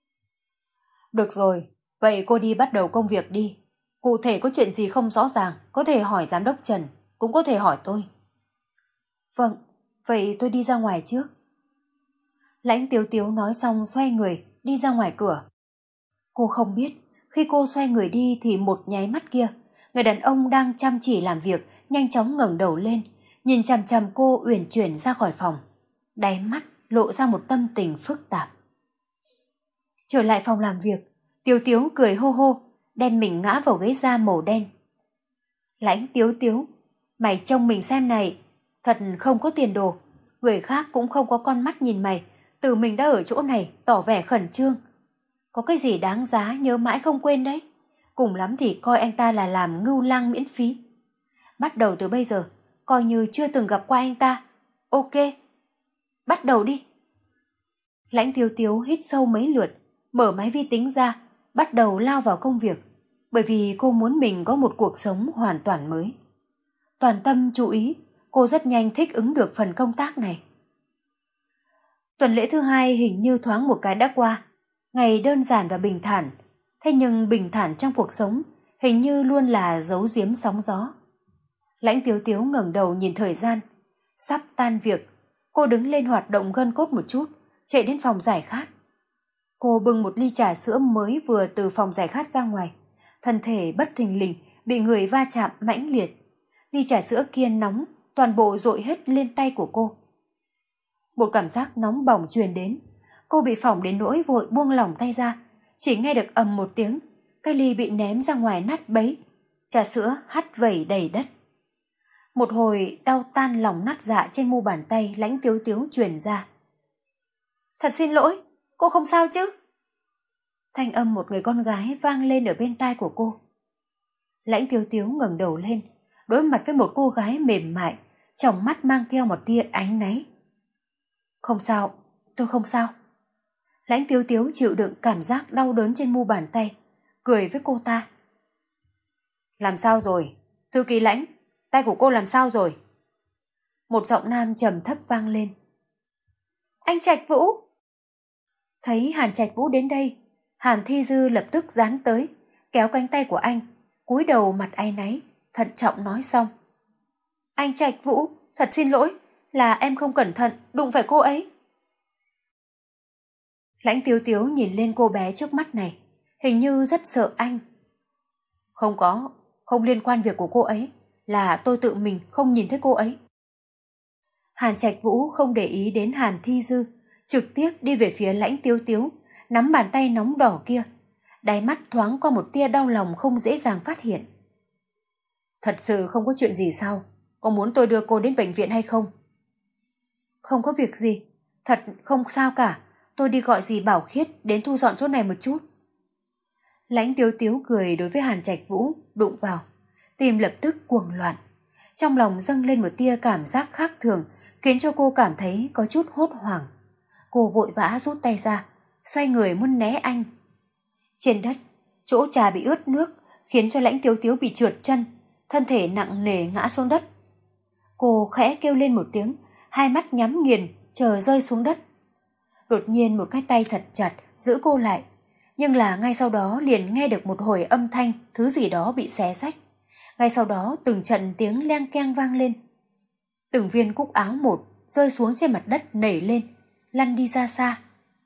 Được rồi, vậy cô đi bắt đầu công việc đi. Cụ thể có chuyện gì không rõ ràng, có thể hỏi Giám Đốc Trần, cũng có thể hỏi tôi. Vâng, vậy tôi đi ra ngoài trước. Lãnh Tiếu Tiếu nói xong xoay người, đi ra ngoài cửa. Cô không biết, khi cô xoay người đi thì một nháy mắt kia, người đàn ông đang chăm chỉ làm việc, nhanh chóng ngẩng đầu lên, nhìn chằm chằm cô uyển chuyển ra khỏi phòng. Đáy mắt lộ ra một tâm tình phức tạp. Trở lại phòng làm việc, Tiếu Tiếu cười hô hô, đem mình ngã vào ghế da màu đen. Lãnh Tiếu Tiếu, mày trông mình xem này, thật không có tiền đồ. Người khác cũng không có con mắt nhìn mày, tự mình đã ở chỗ này tỏ vẻ khẩn trương. Có cái gì đáng giá nhớ mãi không quên đấy. Cùng lắm thì coi anh ta là làm ngưu lang miễn phí. Bắt đầu từ bây giờ, coi như chưa từng gặp qua anh ta. Ok, bắt đầu đi. Lãnh Tiếu Tiếu hít sâu mấy lượt, mở máy vi tính ra, bắt đầu lao vào công việc. Bởi vì cô muốn mình có một cuộc sống hoàn toàn mới. Toàn tâm chú ý, cô rất nhanh thích ứng được phần công tác này. Tuần lễ thứ hai hình như thoáng một cái đã qua. Ngày đơn giản và bình thản. Thế nhưng bình thản trong cuộc sống hình như luôn là giấu giếm sóng gió. Lãnh Tiếu Tiếu ngẩng đầu nhìn thời gian. Sắp tan việc, cô đứng lên hoạt động gân cốt một chút, chạy đến phòng giải khát. Cô bưng một ly trà sữa mới vừa từ phòng giải khát ra ngoài. Thân thể bất thình lình bị người va chạm mãnh liệt. Ly trà sữa kia nóng, toàn bộ dội hết lên tay của cô. Một cảm giác nóng bỏng truyền đến. Cô bị phỏng đến nỗi vội buông lỏng tay ra. Chỉ nghe được ầm một tiếng, cái ly bị ném ra ngoài nát bấy. Trà sữa hắt vẩy đầy đất. Một hồi đau tan lòng nát dạ trên mu bàn tay Lãnh Tiếu Tiếu truyền ra. Thật xin lỗi, cô không sao chứ? Thanh âm một người con gái vang lên ở bên tai của cô. Lãnh Tiếu Tiếu ngẩng đầu lên, đối mặt với một cô gái mềm mại, trong mắt mang theo một tia áy náy. Không sao, tôi không sao. Lãnh Tiếu Tiếu chịu đựng cảm giác đau đớn trên mu bàn tay, cười với cô ta. Làm sao rồi? Thư ký Lãnh, tay của cô làm sao rồi? Một giọng nam trầm thấp vang lên. Anh Trạch Vũ! Thấy Hàn Trạch Vũ đến đây, Hàn Thi Dư lập tức dán tới, kéo cánh tay của anh, cúi đầu mặt áy náy, thận trọng nói xong. Anh Trạch Vũ, thật xin lỗi, là em không cẩn thận, đụng phải cô ấy. Lãnh Tiếu Tiếu nhìn lên cô bé trước mắt này, hình như rất sợ anh. Không có, không liên quan việc của cô ấy, là tôi tự mình không nhìn thấy cô ấy. Hàn Trạch Vũ không để ý đến Hàn Thi Dư, trực tiếp đi về phía Lãnh Tiếu Tiếu, nắm bàn tay nóng đỏ kia. Đáy mắt thoáng qua một tia đau lòng không dễ dàng phát hiện. Thật sự không có chuyện gì sao? Có muốn tôi đưa cô đến bệnh viện hay không? Không có việc gì, thật không sao cả. Tôi đi gọi dì Bảo Khiết đến thu dọn chỗ này một chút. Lãnh Tiếu Tiếu cười đối với Hàn Trạch Vũ, đụng vào. Tim lập tức cuồng loạn. Trong lòng dâng lên một tia cảm giác khác thường, khiến cho cô cảm thấy có chút hốt hoảng. Cô vội vã rút tay ra, xoay người muốn né anh. Trên đất, chỗ trà bị ướt nước, khiến cho Lãnh Tiếu Tiếu bị trượt chân, thân thể nặng nề ngã xuống đất. Cô khẽ kêu lên một tiếng, hai mắt nhắm nghiền, chờ rơi xuống đất. Đột nhiên một cái tay thật chặt giữ cô lại, nhưng là ngay sau đó liền nghe được một hồi âm thanh thứ gì đó bị xé rách. Ngay sau đó từng trận tiếng leng keng vang lên. Từng viên cúc áo một rơi xuống trên mặt đất nảy lên, lăn đi ra xa.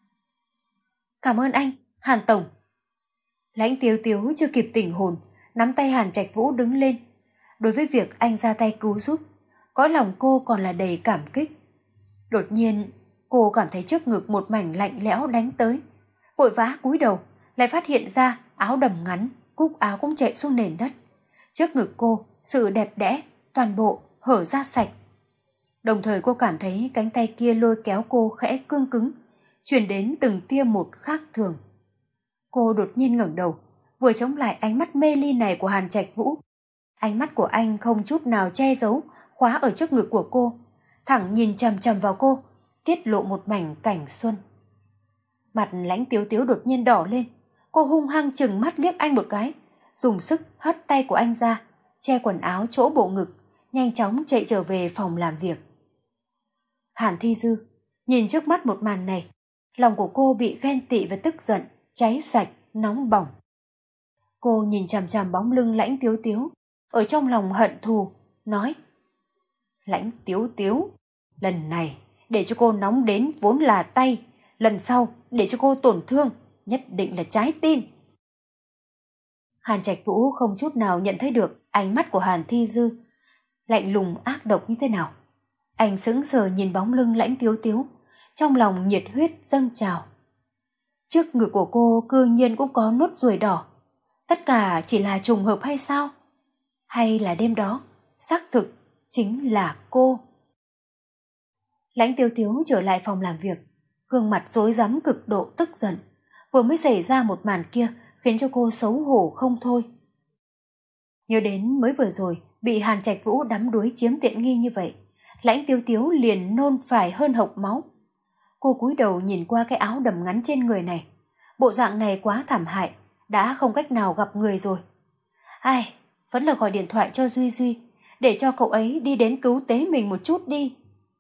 Cảm ơn anh, Hàn Tổng. Lãnh Tiếu Tiếu chưa kịp tỉnh hồn, nắm tay Hàn Trạch Vũ đứng lên. Đối với việc anh ra tay cứu giúp, cõi lòng cô còn là đầy cảm kích. Đột nhiên, cô cảm thấy trước ngực một mảnh lạnh lẽo đánh tới. Vội vã cúi đầu, lại phát hiện ra áo đầm ngắn, cúc áo cũng chạy xuống nền đất. Trước ngực cô, sự đẹp đẽ, toàn bộ hở ra sạch. Đồng thời cô cảm thấy cánh tay kia lôi kéo cô khẽ cương cứng, truyền đến từng tia một khác thường. Cô đột nhiên ngẩng đầu, vừa chống lại ánh mắt mê ly này của Hàn Trạch Vũ. Ánh mắt của anh không chút nào che giấu, khóa ở trước ngực của cô, thẳng nhìn chằm chằm vào cô, tiết lộ một mảnh cảnh xuân. Mặt Lãnh Tiếu Tiếu đột nhiên đỏ lên, cô hung hăng chừng mắt liếc anh một cái, dùng sức hất tay của anh ra, che quần áo chỗ bộ ngực, nhanh chóng chạy trở về phòng làm việc. Hàn Thi Dư nhìn trước mắt một màn này, lòng của cô bị ghen tị và tức giận cháy sạch, nóng bỏng. Cô nhìn chằm chằm bóng lưng Lãnh Tiếu Tiếu, ở trong lòng hận thù, nói: Lãnh Tiếu Tiếu, lần này để cho cô nóng đến vốn là tay, lần sau để cho cô tổn thương, nhất định là trái tim. Hàn Trạch Vũ không chút nào nhận thấy được ánh mắt của Hàn Thi Dư lạnh lùng ác độc như thế nào. Anh sững sờ nhìn bóng lưng Lãnh Tiếu Tiếu, trong lòng nhiệt huyết dâng trào. Trước ngực của cô cư nhiên cũng có nốt ruồi đỏ. Tất cả chỉ là trùng hợp hay sao? Hay là đêm đó xác thực chính là cô? Lãnh Tiếu Tiếu trở lại phòng làm việc, gương mặt rối rắm cực độ tức giận. Vừa mới xảy ra một màn kia khiến cho cô xấu hổ không thôi. Nhớ đến mới vừa rồi bị Hàn Trạch Vũ đắm đuối chiếm tiện nghi như vậy, Lãnh Tiếu Tiếu liền nôn phải hơn hộc máu. Cô cúi đầu nhìn qua cái áo đầm ngắn trên người này, bộ dạng này quá thảm hại, đã không cách nào gặp người rồi. Ai, vẫn là gọi điện thoại cho Duy Duy, để cho cậu ấy đi đến cứu tế mình một chút đi.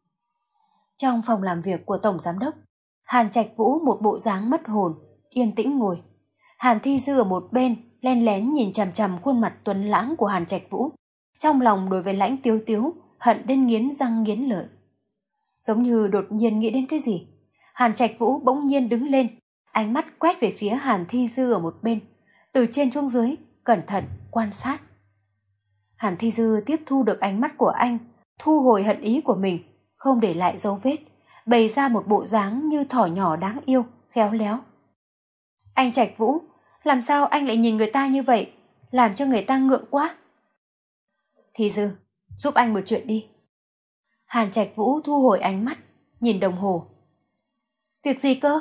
Trong phòng làm việc của Tổng Giám Đốc, Hàn Trạch Vũ một bộ dáng mất hồn, yên tĩnh ngồi. Hàn Thi Dư ở một bên, len lén nhìn chằm chằm khuôn mặt tuấn lãng của Hàn Trạch Vũ. Trong lòng đối với Lãnh Tiếu Tiếu, hận đến nghiến răng nghiến lợi. Giống như đột nhiên nghĩ đến cái gì, Hàn Trạch Vũ bỗng nhiên đứng lên, ánh mắt quét về phía Hàn Thi Dư ở một bên, từ trên xuống dưới, cẩn thận quan sát. Hàn Thi Dư tiếp thu được ánh mắt của anh, thu hồi hận ý của mình, không để lại dấu vết, bày ra một bộ dáng như thỏ nhỏ đáng yêu, khéo léo. Anh Trạch Vũ, làm sao anh lại nhìn người ta như vậy, làm cho người ta ngượng quá. Thi Dư, giúp anh một chuyện đi. Hàn Trạch Vũ thu hồi ánh mắt, nhìn đồng hồ. Việc gì cơ?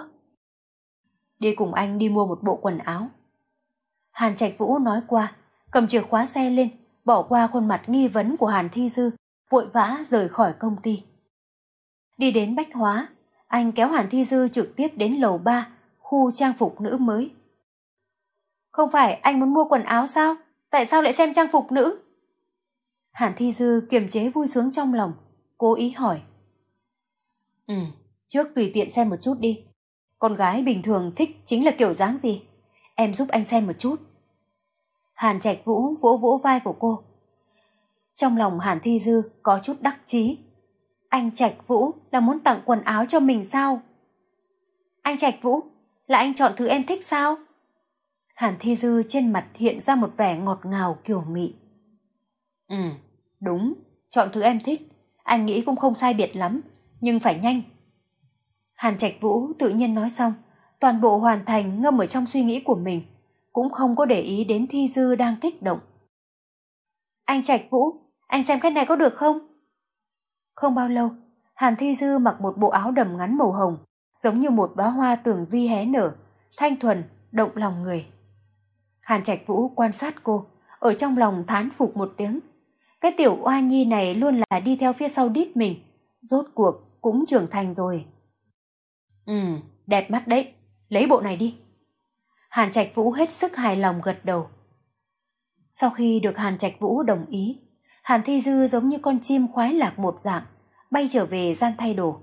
Đi cùng anh đi mua một bộ quần áo. Hàn Trạch Vũ nói qua, cầm chìa khóa xe lên, bỏ qua khuôn mặt nghi vấn của Hàn Thi Dư, vội vã rời khỏi công ty. Đi đến Bách Hóa, anh kéo Hàn Thi Dư trực tiếp đến lầu ba, khu trang phục nữ mới. Không phải anh muốn mua quần áo sao? Tại sao lại xem trang phục nữ? Hàn Thi Dư kiềm chế vui sướng trong lòng, cố ý hỏi. Ừ, trước tùy tiện xem một chút đi. Con gái bình thường thích chính là kiểu dáng gì? Em giúp anh xem một chút. Hàn Trạch Vũ vỗ vỗ vai của cô. Trong lòng Hàn Thi Dư có chút đắc chí. Anh Trạch Vũ là muốn tặng quần áo cho mình sao? Anh Trạch Vũ, là anh chọn thứ em thích sao? Hàn Thi Dư trên mặt hiện ra một vẻ ngọt ngào kiều mị. Ừ, đúng, chọn thứ em thích. Anh nghĩ cũng không sai biệt lắm, nhưng phải nhanh. Hàn Trạch Vũ tự nhiên nói xong, toàn bộ hoàn thành ngâm ở trong suy nghĩ của mình, cũng không có để ý đến Thi Dư đang kích động. Anh Trạch Vũ, anh xem cái này có được không? Không bao lâu, Hàn Thi Dư mặc một bộ áo đầm ngắn màu hồng, giống như một đóa hoa tường vi hé nở, thanh thuần, động lòng người. Hàn Trạch Vũ quan sát cô, ở trong lòng thán phục một tiếng. Cái tiểu oa nhi này luôn là đi theo phía sau đít mình, rốt cuộc cũng trưởng thành rồi. Ừ, đẹp mắt đấy, lấy bộ này đi. Hàn Trạch Vũ hết sức hài lòng gật đầu. Sau khi được Hàn Trạch Vũ đồng ý, Hàn Thi Dư giống như con chim khoái lạc một dạng, bay trở về gian thay đồ.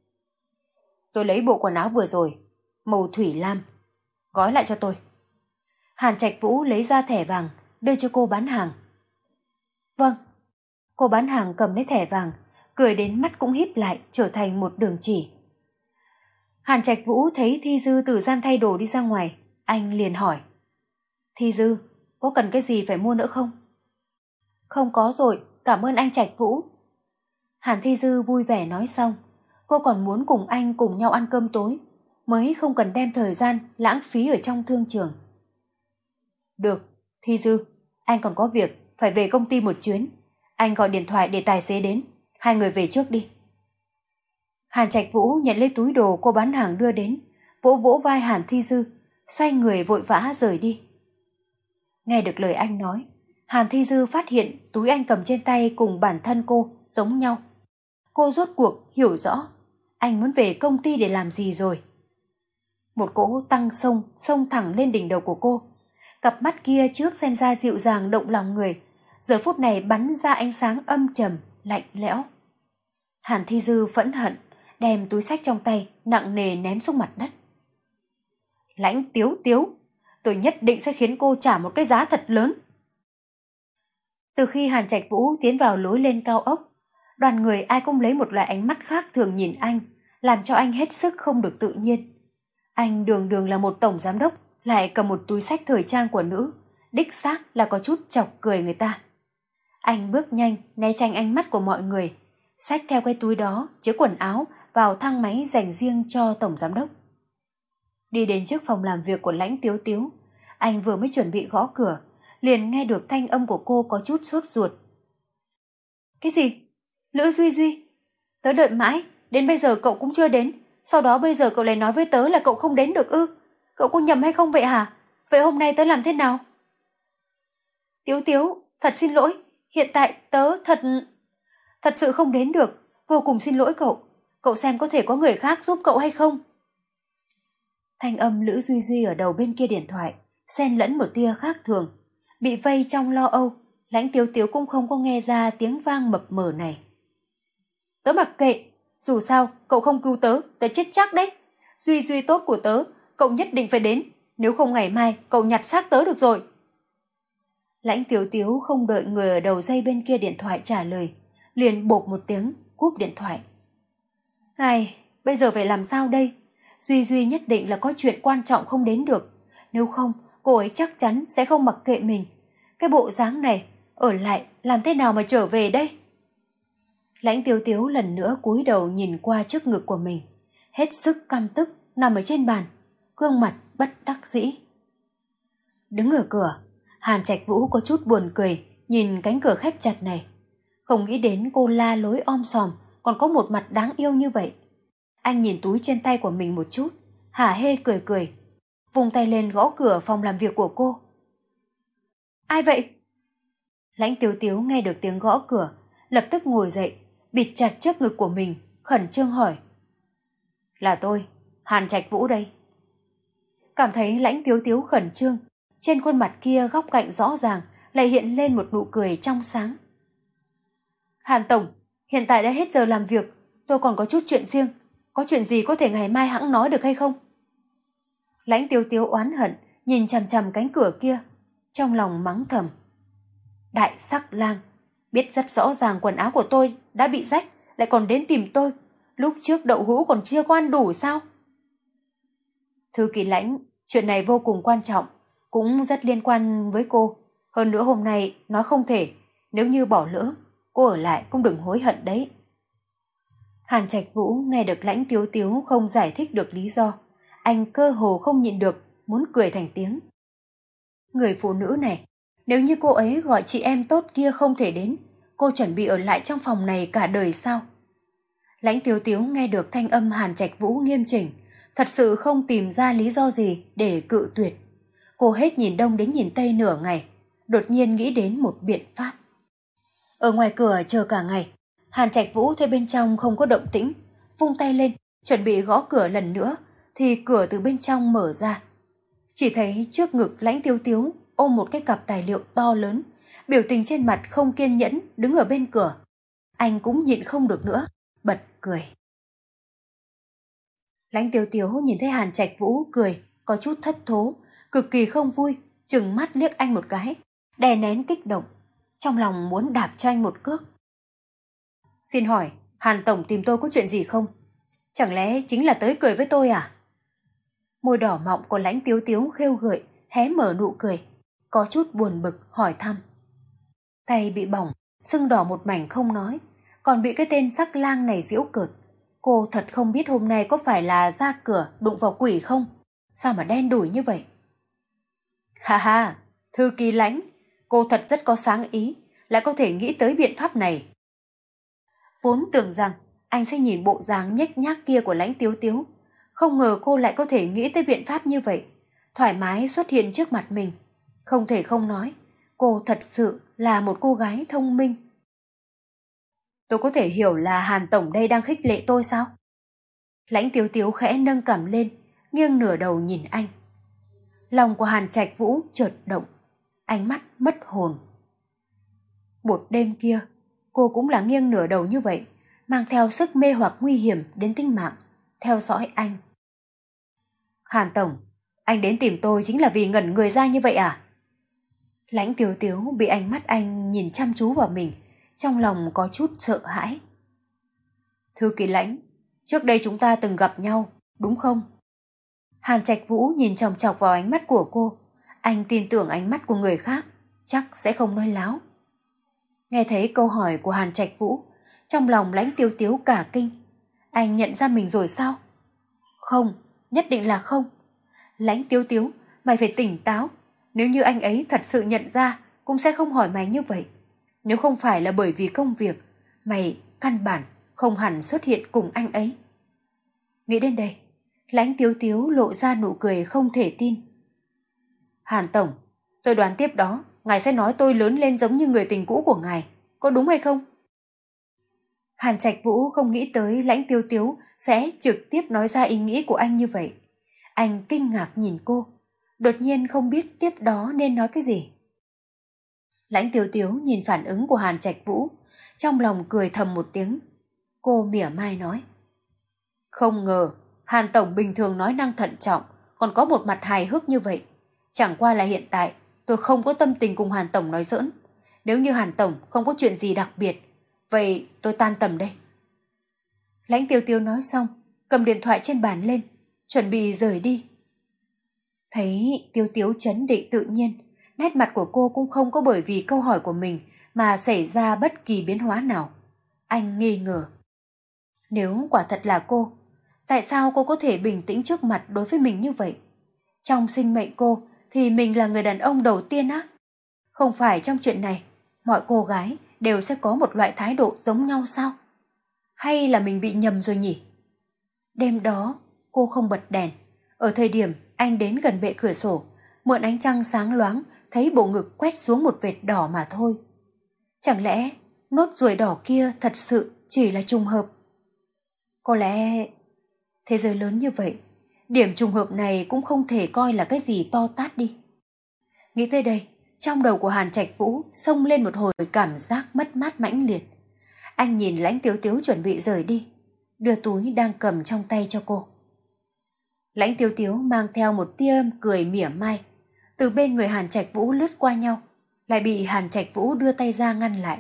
Tôi lấy bộ quần áo vừa rồi, màu thủy lam, gói lại cho tôi. Hàn Trạch Vũ lấy ra thẻ vàng, đưa cho cô bán hàng. Vâng. Cô bán hàng cầm lấy thẻ vàng, cười đến mắt cũng híp lại, trở thành một đường chỉ. Hàn Trạch Vũ thấy Thi Dư từ gian thay đồ đi ra ngoài, anh liền hỏi. Thi Dư, có cần cái gì phải mua nữa không? Không có rồi, cảm ơn anh Trạch Vũ. Hàn Thi Dư vui vẻ nói xong, cô còn muốn cùng anh cùng nhau ăn cơm tối, mới không cần đem thời gian lãng phí ở trong thương trường. Được, Thi Dư, anh còn có việc, phải về công ty một chuyến. Anh gọi điện thoại để tài xế đến, hai người về trước đi. Hàn Trạch Vũ nhận lấy túi đồ cô bán hàng đưa đến, vỗ vỗ vai Hàn Thi Dư, xoay người vội vã rời đi. Nghe được lời anh nói, Hàn Thi Dư phát hiện túi anh cầm trên tay cùng bản thân cô giống nhau. Cô rốt cuộc hiểu rõ, anh muốn về công ty để làm gì rồi. Một cỗ tăng sông sông thẳng lên đỉnh đầu của cô. Cặp mắt kia trước xem ra dịu dàng động lòng người, giờ phút này bắn ra ánh sáng âm trầm, lạnh lẽo. Hàn Thi Dư phẫn hận, đem túi xách trong tay nặng nề ném xuống mặt đất. Lãnh Tiếu Tiếu, tôi nhất định sẽ khiến cô trả một cái giá thật lớn. Từ khi Hàn Trạch Vũ tiến vào lối lên cao ốc, đoàn người ai cũng lấy một loại ánh mắt khác thường nhìn anh, làm cho anh hết sức không được tự nhiên. Anh đường đường là một tổng giám đốc, lại cầm một túi xách thời trang của nữ, đích xác là có chút chọc cười người ta. Anh bước nhanh, né tránh ánh mắt của mọi người, xách theo cái túi đó chứa quần áo vào thang máy dành riêng cho tổng giám đốc. Đi đến trước phòng làm việc của Lãnh Tiếu Tiếu, anh vừa mới chuẩn bị gõ cửa, liền nghe được thanh âm của cô có chút sốt ruột. Cái gì? Lữ Duy Duy? Tớ đợi mãi, đến bây giờ cậu cũng chưa đến, sau đó bây giờ cậu lại nói với tớ là cậu không đến được ư? Cậu có nhầm hay không vậy hả? Vậy hôm nay tớ làm thế nào? Tiếu Tiếu, thật xin lỗi, hiện tại tớ thật... Thật sự không đến được, vô cùng xin lỗi cậu. Cậu xem có thể có người khác giúp cậu hay không? Thanh âm Lữ Duy Duy ở đầu bên kia điện thoại, xen lẫn một tia khác thường. Bị vây trong lo âu, Lãnh Tiếu Tiếu cũng không có nghe ra tiếng vang mập mờ này. Tớ mặc kệ, dù sao cậu không cứu tớ, tớ chết chắc đấy. Duy Duy tốt của tớ, cậu nhất định phải đến, nếu không ngày mai cậu nhặt xác tớ được rồi. Lãnh Tiếu Tiếu không đợi người ở đầu dây bên kia điện thoại trả lời, liền bộp một tiếng, cúp điện thoại. Ai, bây giờ phải làm sao đây? Duy Duy nhất định là có chuyện quan trọng không đến được. Nếu không, cô ấy chắc chắn sẽ không mặc kệ mình. Cái bộ dáng này, ở lại làm thế nào mà trở về đây? Lãnh Tiếu Tiếu lần nữa cúi đầu nhìn qua trước ngực của mình, hết sức căm tức nằm ở trên bàn, gương mặt bất đắc dĩ. Đứng ở cửa, Hàn Trạch Vũ có chút buồn cười nhìn cánh cửa khép chặt này. Không nghĩ đến cô la lối om sòm còn có một mặt đáng yêu như vậy. Anh nhìn túi trên tay của mình một chút, hả hê cười cười, vùng tay lên gõ cửa phòng làm việc của cô. Ai vậy? Lãnh Tiếu Tiếu nghe được tiếng gõ cửa, lập tức ngồi dậy, bịt chặt trước ngực của mình, khẩn trương hỏi. Là tôi, Hàn Trạch Vũ đây. Cảm thấy Lãnh Tiếu Tiếu khẩn trương, trên khuôn mặt kia góc cạnh rõ ràng lại hiện lên một nụ cười trong sáng. Hàn Tổng, hiện tại đã hết giờ làm việc, tôi còn có chút chuyện riêng, có chuyện gì có thể ngày mai hẵng nói được hay không? Lãnh Tiêu Tiếu oán hận nhìn chằm chằm cánh cửa kia, trong lòng mắng thầm. Đại sắc lang, biết rất rõ ràng quần áo của tôi đã bị rách, lại còn đến tìm tôi. Lúc trước đậu hũ còn chưa có ăn đủ sao? Thư ký Lãnh, chuyện này vô cùng quan trọng, cũng rất liên quan với cô. Hơn nữa hôm nay nói không thể, nếu như bỏ lỡ, cô ở lại cũng đừng hối hận đấy. Hàn Trạch Vũ nghe được Lãnh Tiếu Tiếu không giải thích được lý do, anh cơ hồ không nhịn được, muốn cười thành tiếng. Người phụ nữ này, nếu như cô ấy gọi chị em tốt kia không thể đến, cô chuẩn bị ở lại trong phòng này cả đời sao? Lãnh Tiếu Tiếu nghe được thanh âm Hàn Trạch Vũ nghiêm chỉnh, thật sự không tìm ra lý do gì để cự tuyệt. Cô hết nhìn đông đến nhìn tây nửa ngày, đột nhiên nghĩ đến một biện pháp. Ở ngoài cửa chờ cả ngày, Hàn Trạch Vũ thấy bên trong không có động tĩnh, vung tay lên, chuẩn bị gõ cửa lần nữa, thì cửa từ bên trong mở ra. Chỉ thấy trước ngực Lãnh Tiếu Tiếu ôm một cái cặp tài liệu to lớn, biểu tình trên mặt không kiên nhẫn đứng ở bên cửa. Anh cũng nhịn không được nữa, bật cười. Lãnh Tiếu Tiếu nhìn thấy Hàn Trạch Vũ cười, có chút thất thố, cực kỳ không vui, trừng mắt liếc anh một cái, đè nén kích động, trong lòng muốn đạp cho anh một cước. Xin hỏi, Hàn Tổng tìm tôi có chuyện gì không? Chẳng lẽ chính là tới cười với tôi à? Môi đỏ mọng của Lãnh Tiếu Tiếu khêu gợi, hé mở nụ cười, có chút buồn bực hỏi thăm. Tay bị bỏng, sưng đỏ một mảnh không nói, còn bị cái tên sắc lang này giễu cợt. Cô thật không biết hôm nay có phải là ra cửa đụng vào quỷ không? Sao mà đen đủi như vậy? Ha ha, Thư ký Lãnh, cô thật rất có sáng ý, lại có thể nghĩ tới biện pháp này. Vốn tưởng rằng anh sẽ nhìn bộ dáng nhếch nhác kia của Lãnh Tiếu Tiếu, không ngờ cô lại có thể nghĩ tới biện pháp như vậy, thoải mái xuất hiện trước mặt mình. Không thể không nói, cô thật sự là một cô gái thông minh. Tôi có thể hiểu là Hàn Tổng đây đang khích lệ tôi sao? Lãnh Tiếu Tiếu khẽ nâng cằm lên, nghiêng nửa đầu nhìn anh. Lòng của Hàn Trạch Vũ chợt động, ánh mắt mất hồn. Một đêm kia, cô cũng là nghiêng nửa đầu như vậy, mang theo sức mê hoặc nguy hiểm đến tính mạng, theo dõi anh. Hàn Tổng, anh đến tìm tôi chính là vì ngẩn người ra như vậy à? Lãnh Tiếu Tiếu bị ánh mắt anh nhìn chăm chú vào mình, trong lòng có chút sợ hãi. Thư ký Lãnh, trước đây chúng ta từng gặp nhau, đúng không? Hàn Trạch Vũ nhìn chòng chọc vào ánh mắt của cô, anh tin tưởng ánh mắt của người khác, chắc sẽ không nói láo. Nghe thấy câu hỏi của Hàn Trạch Vũ, trong lòng Lãnh Tiếu Tiếu cả kinh. Anh nhận ra mình rồi sao? Không, nhất định là không. Lãnh Tiếu Tiếu, mày phải tỉnh táo. Nếu như anh ấy thật sự nhận ra, cũng sẽ không hỏi mày như vậy. Nếu không phải là bởi vì công việc, mày căn bản không hẳn xuất hiện cùng anh ấy. Nghĩ đến đây, Lãnh Tiếu Tiếu lộ ra nụ cười không thể tin. Hàn Tổng, tôi đoán tiếp đó, ngài sẽ nói tôi lớn lên giống như người tình cũ của ngài, có đúng hay không? Hàn Trạch Vũ không nghĩ tới Lãnh Tiếu Tiếu sẽ trực tiếp nói ra ý nghĩ của anh như vậy. Anh kinh ngạc nhìn cô, đột nhiên không biết tiếp đó nên nói cái gì. Lãnh Tiếu Tiếu nhìn phản ứng của Hàn Trạch Vũ, trong lòng cười thầm một tiếng. Cô mỉa mai nói. Không ngờ, Hàn Tổng bình thường nói năng thận trọng, còn có một mặt hài hước như vậy. Chẳng qua là hiện tại, tôi không có tâm tình cùng Hàn Tổng nói giỡn. Nếu như Hàn Tổng không có chuyện gì đặc biệt, vậy tôi tan tầm đây. Lãnh Tiếu Tiếu nói xong, cầm điện thoại trên bàn lên, chuẩn bị rời đi. Thấy Tiếu Tiếu trấn định tự nhiên, nét mặt của cô cũng không có bởi vì câu hỏi của mình mà xảy ra bất kỳ biến hóa nào. Anh nghi ngờ. Nếu quả thật là cô, tại sao cô có thể bình tĩnh trước mặt đối với mình như vậy? Trong sinh mệnh cô thì mình là người đàn ông đầu tiên á? Không phải trong chuyện này, mọi cô gái đều sẽ có một loại thái độ giống nhau sao? Hay là mình bị nhầm rồi nhỉ? Đêm đó, cô không bật đèn. Ở thời điểm anh đến gần bệ cửa sổ, mượn ánh trăng sáng loáng, thấy bộ ngực quét xuống một vệt đỏ mà thôi. Chẳng lẽ nốt ruồi đỏ kia thật sự chỉ là trùng hợp? Có lẽ thế giới lớn như vậy, điểm trùng hợp này cũng không thể coi là cái gì to tát đi. Nghĩ tới đây, trong đầu của Hàn Trạch Vũ xông lên một hồi cảm giác mất mát mãnh liệt. Anh nhìn Lãnh Tiếu Tiếu chuẩn bị rời đi, đưa túi đang cầm trong tay cho cô. Lãnh Tiếu Tiếu mang theo một tia cười mỉa mai, từ bên người Hàn Trạch Vũ lướt qua nhau, lại bị Hàn Trạch Vũ đưa tay ra ngăn lại.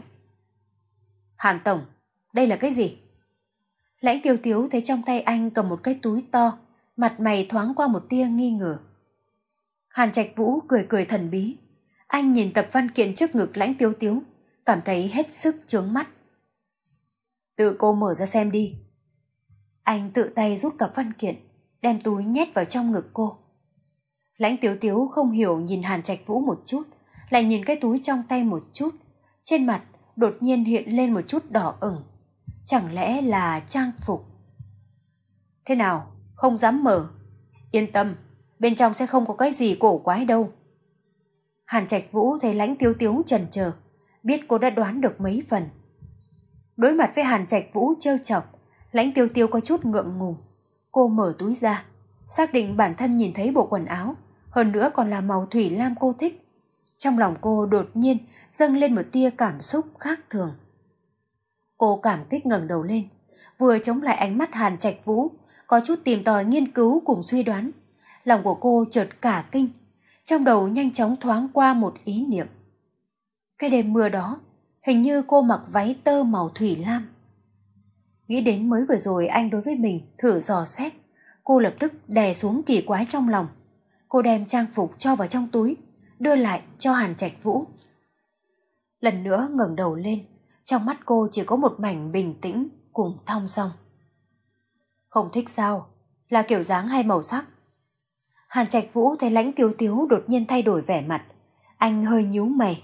Hàn tổng, đây là cái gì? Lãnh Tiếu Tiếu thấy trong tay anh cầm một cái túi to, mặt mày thoáng qua một tia nghi ngờ. Hàn Trạch Vũ cười cười thần bí, anh nhìn tập văn kiện trước ngực Lãnh Tiếu Tiếu, cảm thấy hết sức chướng mắt. Tự cô mở ra xem đi. Anh tự tay rút cặp văn kiện, đem túi nhét vào trong ngực cô. Lãnh Tiếu Tiếu không hiểu nhìn Hàn Trạch Vũ một chút, lại nhìn cái túi trong tay một chút, trên mặt đột nhiên hiện lên một chút đỏ ửng. Chẳng lẽ là trang phục? Thế nào, không dám mở? Yên tâm, bên trong sẽ không có cái gì cổ quái đâu. Hàn Trạch Vũ thấy Lãnh Tiếu Tiếu chần chờ, biết cô đã đoán được mấy phần. Đối mặt với Hàn Trạch Vũ trêu chọc, Lãnh Tiếu Tiếu có chút ngượng ngùng. Cô mở túi ra, xác định bản thân nhìn thấy bộ quần áo, hơn nữa còn là màu thủy lam cô thích. Trong lòng cô đột nhiên dâng lên một tia cảm xúc khác thường. Cô cảm kích ngẩng đầu lên, vừa chống lại ánh mắt Hàn Trạch Vũ, có chút tìm tòi nghiên cứu cùng suy đoán. Lòng của cô chợt cả kinh, trong đầu nhanh chóng thoáng qua một ý niệm. Cái đêm mưa đó, hình như cô mặc váy tơ màu thủy lam. Nghĩ đến mới vừa rồi anh đối với mình thử dò xét, cô lập tức đè xuống kỳ quái trong lòng. Cô đem trang phục cho vào trong túi, đưa lại cho Hàn Trạch Vũ. Lần nữa ngẩng đầu lên, trong mắt cô chỉ có một mảnh bình tĩnh cùng thong dong. Không thích sao? Là kiểu dáng hay màu sắc? Hàn Trạch Vũ thấy Lãnh Tiếu Tiếu đột nhiên thay đổi vẻ mặt, anh hơi nhíu mày.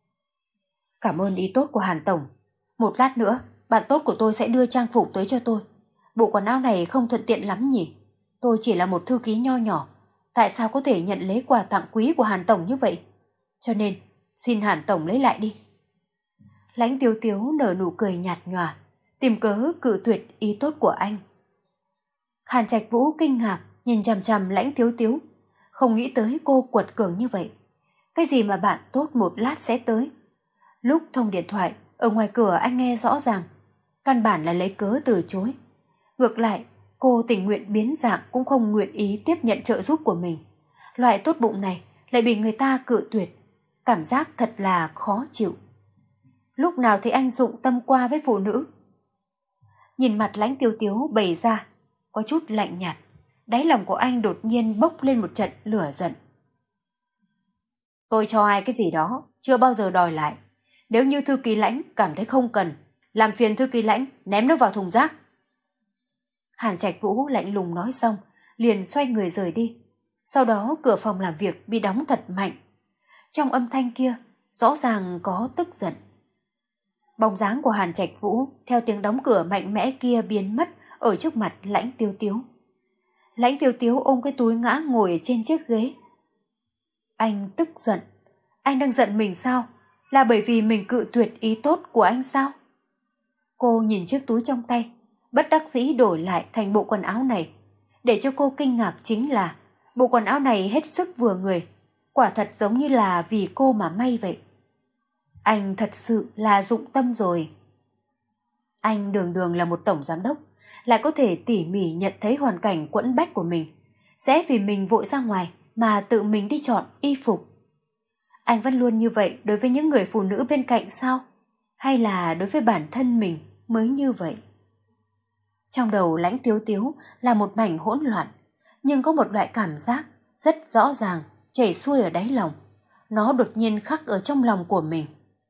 Cảm ơn ý tốt của Hàn tổng. Một lát nữa, bạn tốt của tôi sẽ đưa trang phục tới cho tôi. Bộ quần áo này không thuận tiện lắm nhỉ? Tôi chỉ là một thư ký nho nhỏ, tại sao có thể nhận lấy quà tặng quý của Hàn tổng như vậy? Cho nên, xin Hàn tổng lấy lại đi. Lãnh Tiếu Tiếu nở nụ cười nhạt nhòa, tìm cớ cự tuyệt ý tốt của anh. Hàn Trạch Vũ kinh ngạc nhìn chằm chằm Lãnh Tiếu Tiếu, không nghĩ tới cô quật cường như vậy. Cái gì mà bạn tốt một lát sẽ tới? Lúc thông điện thoại, ở ngoài cửa anh nghe rõ ràng, căn bản là lấy cớ từ chối. Ngược lại, cô tình nguyện biến dạng cũng không nguyện ý tiếp nhận trợ giúp của mình. Loại tốt bụng này lại bị người ta cự tuyệt, cảm giác thật là khó chịu. Lúc nào thì anh dụng tâm qua với phụ nữ? Nhìn mặt Lãnh Tiếu Tiếu bày ra, có chút lạnh nhạt, đáy lòng của anh đột nhiên bốc lên một trận lửa giận. Tôi cho ai cái gì đó, chưa bao giờ đòi lại. Nếu như thư ký Lãnh cảm thấy không cần, làm phiền thư ký Lãnh ném nó vào thùng rác. Hàn Trạch Vũ lạnh lùng nói xong, liền xoay người rời đi. Sau đó cửa phòng làm việc bị đóng thật mạnh. Trong âm thanh kia, rõ ràng có tức giận. Bóng dáng của Hàn Trạch Vũ theo tiếng đóng cửa mạnh mẽ kia biến mất ở trước mặt Lãnh Tiếu Tiếu. Lãnh Tiếu Tiếu ôm cái túi ngã ngồi trên chiếc ghế. Anh tức giận. Anh đang giận mình sao? Là bởi vì mình cự tuyệt ý tốt của anh sao? Cô nhìn chiếc túi trong tay, bất đắc dĩ đổi lại thành bộ quần áo này. Để cho cô kinh ngạc chính là bộ quần áo này hết sức vừa người, quả thật giống như là vì cô mà may vậy. Anh thật sự là dụng tâm rồi. Anh đường đường là một tổng giám đốc, lại có thể tỉ mỉ nhận thấy hoàn cảnh quẫn bách của mình, sẽ vì mình vội ra ngoài mà tự mình đi chọn y phục. Anh vẫn luôn như vậy đối với những người phụ nữ bên cạnh sao? Hay là đối với bản thân mình mới như vậy? Trong đầu Lãnh Tiếu Tiếu là một mảnh hỗn loạn, nhưng có một loại cảm giác rất rõ ràng chảy xuôi ở đáy lòng. Nó đột nhiên khắc ở trong lòng của mình.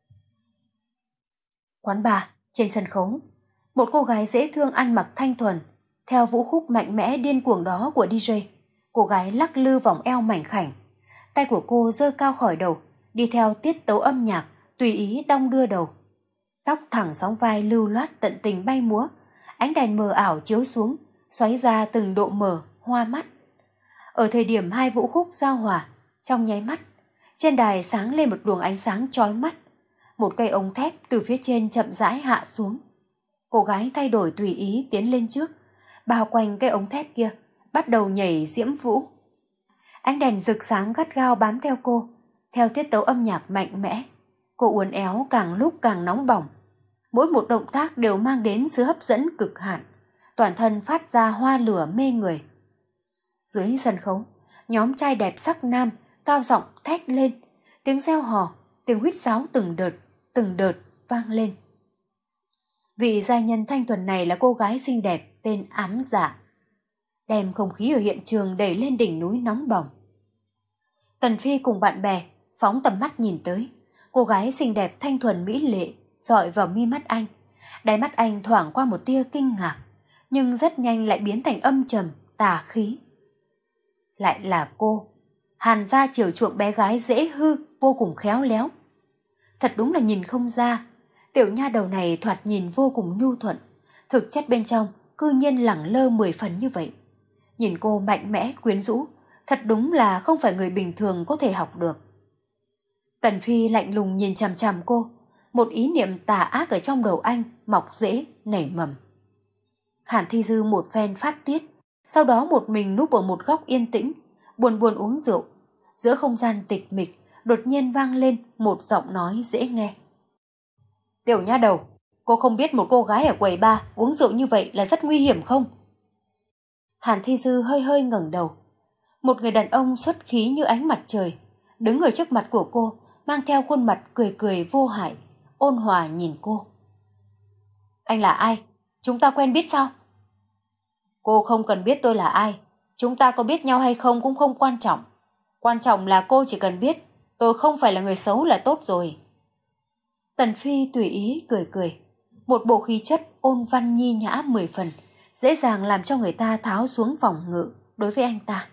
Quán bar, trên sân khấu, một cô gái dễ thương ăn mặc thanh thuần, theo vũ khúc mạnh mẽ điên cuồng đó của đi giây. Cô gái lắc lư vòng eo mảnh khảnh, tay của cô giơ cao khỏi đầu, đi theo tiết tấu âm nhạc, tùy ý đong đưa đầu. Tóc thẳng sóng vai lưu loát tận tình bay múa, ánh đèn mờ ảo chiếu xuống, xoáy ra từng độ mờ, hoa mắt. Ở thời điểm hai vũ khúc giao hòa, trong nháy mắt, trên đài sáng lên một luồng ánh sáng chói mắt. Một cây ống thép từ phía trên chậm rãi hạ xuống. Cô gái thay đổi tùy ý tiến lên trước, bao quanh cây ống thép kia, bắt đầu nhảy diễm vũ. Ánh đèn rực sáng gắt gao bám theo cô, theo tiết tấu âm nhạc mạnh mẽ. Cô uốn éo càng lúc càng nóng bỏng. Mỗi một động tác đều mang đến sự hấp dẫn cực hạn, toàn thân phát ra hoa lửa mê người. Dưới sân khấu, nhóm trai đẹp sắc nam cao giọng thét lên, tiếng reo hò, tiếng huýt sáo từng đợt, từng đợt vang lên. Vị giai nhân thanh thuần này là cô gái xinh đẹp tên Ám Dạ, đem không khí ở hiện trường đẩy lên đỉnh núi nóng bỏng. Tần Phi cùng bạn bè phóng tầm mắt nhìn tới, cô gái xinh đẹp thanh thuần mỹ lệ dọi vào mi mắt anh. Đáy mắt anh thoảng qua một tia kinh ngạc, nhưng rất nhanh lại biến thành âm trầm, tà khí. Lại là cô, Hàn gia chiều chuộng bé gái dễ hư, vô cùng khéo léo. Thật đúng là nhìn không ra, tiểu nha đầu này thoạt nhìn vô cùng nhu thuận, thực chất bên trong cư nhiên lẳng lơ mười phần như vậy. Nhìn cô mạnh mẽ, quyến rũ, thật đúng là không phải người bình thường có thể học được. Tần Phi lạnh lùng nhìn chằm chằm cô, một ý niệm tà ác ở trong đầu anh mọc rễ, nảy mầm. Hàn Thi Dư một phen phát tiết, sau đó một mình núp ở một góc yên tĩnh, buồn buồn uống rượu. Giữa không gian tịch mịch, đột nhiên vang lên một giọng nói dễ nghe. Tiểu nha đầu, cô không biết một cô gái ở quầy bar uống rượu như vậy là rất nguy hiểm không? Hàn Thi Dư hơi hơi ngẩng đầu. Một người đàn ông xuất khí như ánh mặt trời, đứng ở trước mặt của cô, mang theo khuôn mặt cười cười vô hại, ôn hòa nhìn cô. Anh là ai? Chúng ta quen biết sao? Cô không cần biết tôi là ai. Chúng ta có biết nhau hay không cũng không quan trọng. Quan trọng là cô chỉ cần biết tôi không phải là người xấu là tốt rồi. Tần Phi tùy ý cười cười, một bộ khí chất ôn văn nhi nhã mười phần, dễ dàng làm cho người ta tháo xuống phòng ngự đối với anh ta.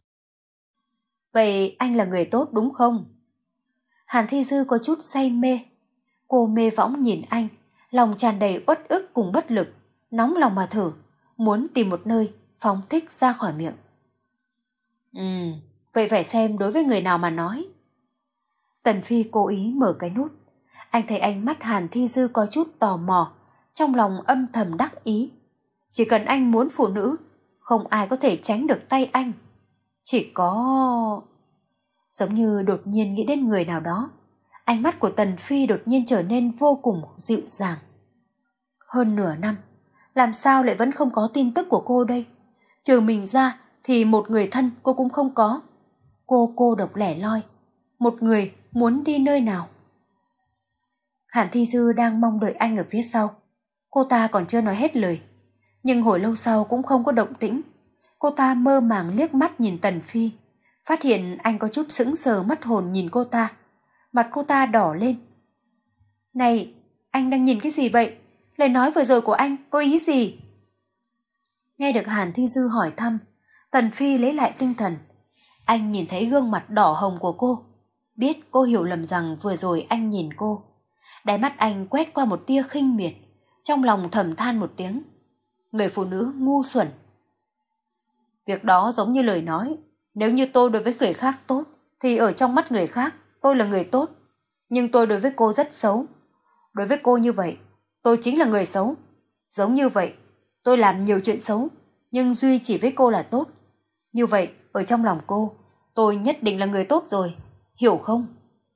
Vậy anh là người tốt đúng không? Hàn Thi Dư có chút say mê. Cô mê võng nhìn anh, lòng tràn đầy uất ức cùng bất lực, nóng lòng mà thử, muốn tìm một nơi phóng thích ra khỏi miệng. Ừ, vậy phải xem đối với người nào mà nói. Tần Phi cố ý mở cái nút. Anh thấy ánh mắt Hàn Thi Dư có chút tò mò, trong lòng âm thầm đắc ý. Chỉ cần anh muốn phụ nữ, không ai có thể tránh được tay anh. Chỉ có... Giống như đột nhiên nghĩ đến người nào đó, ánh mắt của Tần Phi đột nhiên trở nên vô cùng dịu dàng. Hơn nửa năm, làm sao lại vẫn không có tin tức của cô đây? Trừ mình ra thì một người thân cô cũng không có. Cô cô độc lẻ loi, một người muốn đi nơi nào? Hàn Thi Dư đang mong đợi anh ở phía sau. Cô ta còn chưa nói hết lời, nhưng hồi lâu sau cũng không có động tĩnh. Cô ta mơ màng liếc mắt nhìn Tần Phi, phát hiện anh có chút sững sờ mất hồn nhìn cô ta. Mặt cô ta đỏ lên. Này, anh đang nhìn cái gì vậy? Lời nói vừa rồi của anh có ý gì? Nghe được Hàn Thi Dư hỏi thăm, Tần Phi lấy lại tinh thần. Anh nhìn thấy gương mặt đỏ hồng của cô, biết cô hiểu lầm rằng vừa rồi anh nhìn cô. Đáy mắt anh quét qua một tia khinh miệt, trong lòng thầm than một tiếng. Người phụ nữ ngu xuẩn. Việc đó giống như lời nói, nếu như tôi đối với người khác tốt, thì ở trong mắt người khác tôi là người tốt, nhưng tôi đối với cô rất xấu. Đối với cô như vậy, tôi chính là người xấu. Giống như vậy, tôi làm nhiều chuyện xấu, nhưng duy chỉ với cô là tốt. Như vậy, ở trong lòng cô, tôi nhất định là người tốt rồi, hiểu không?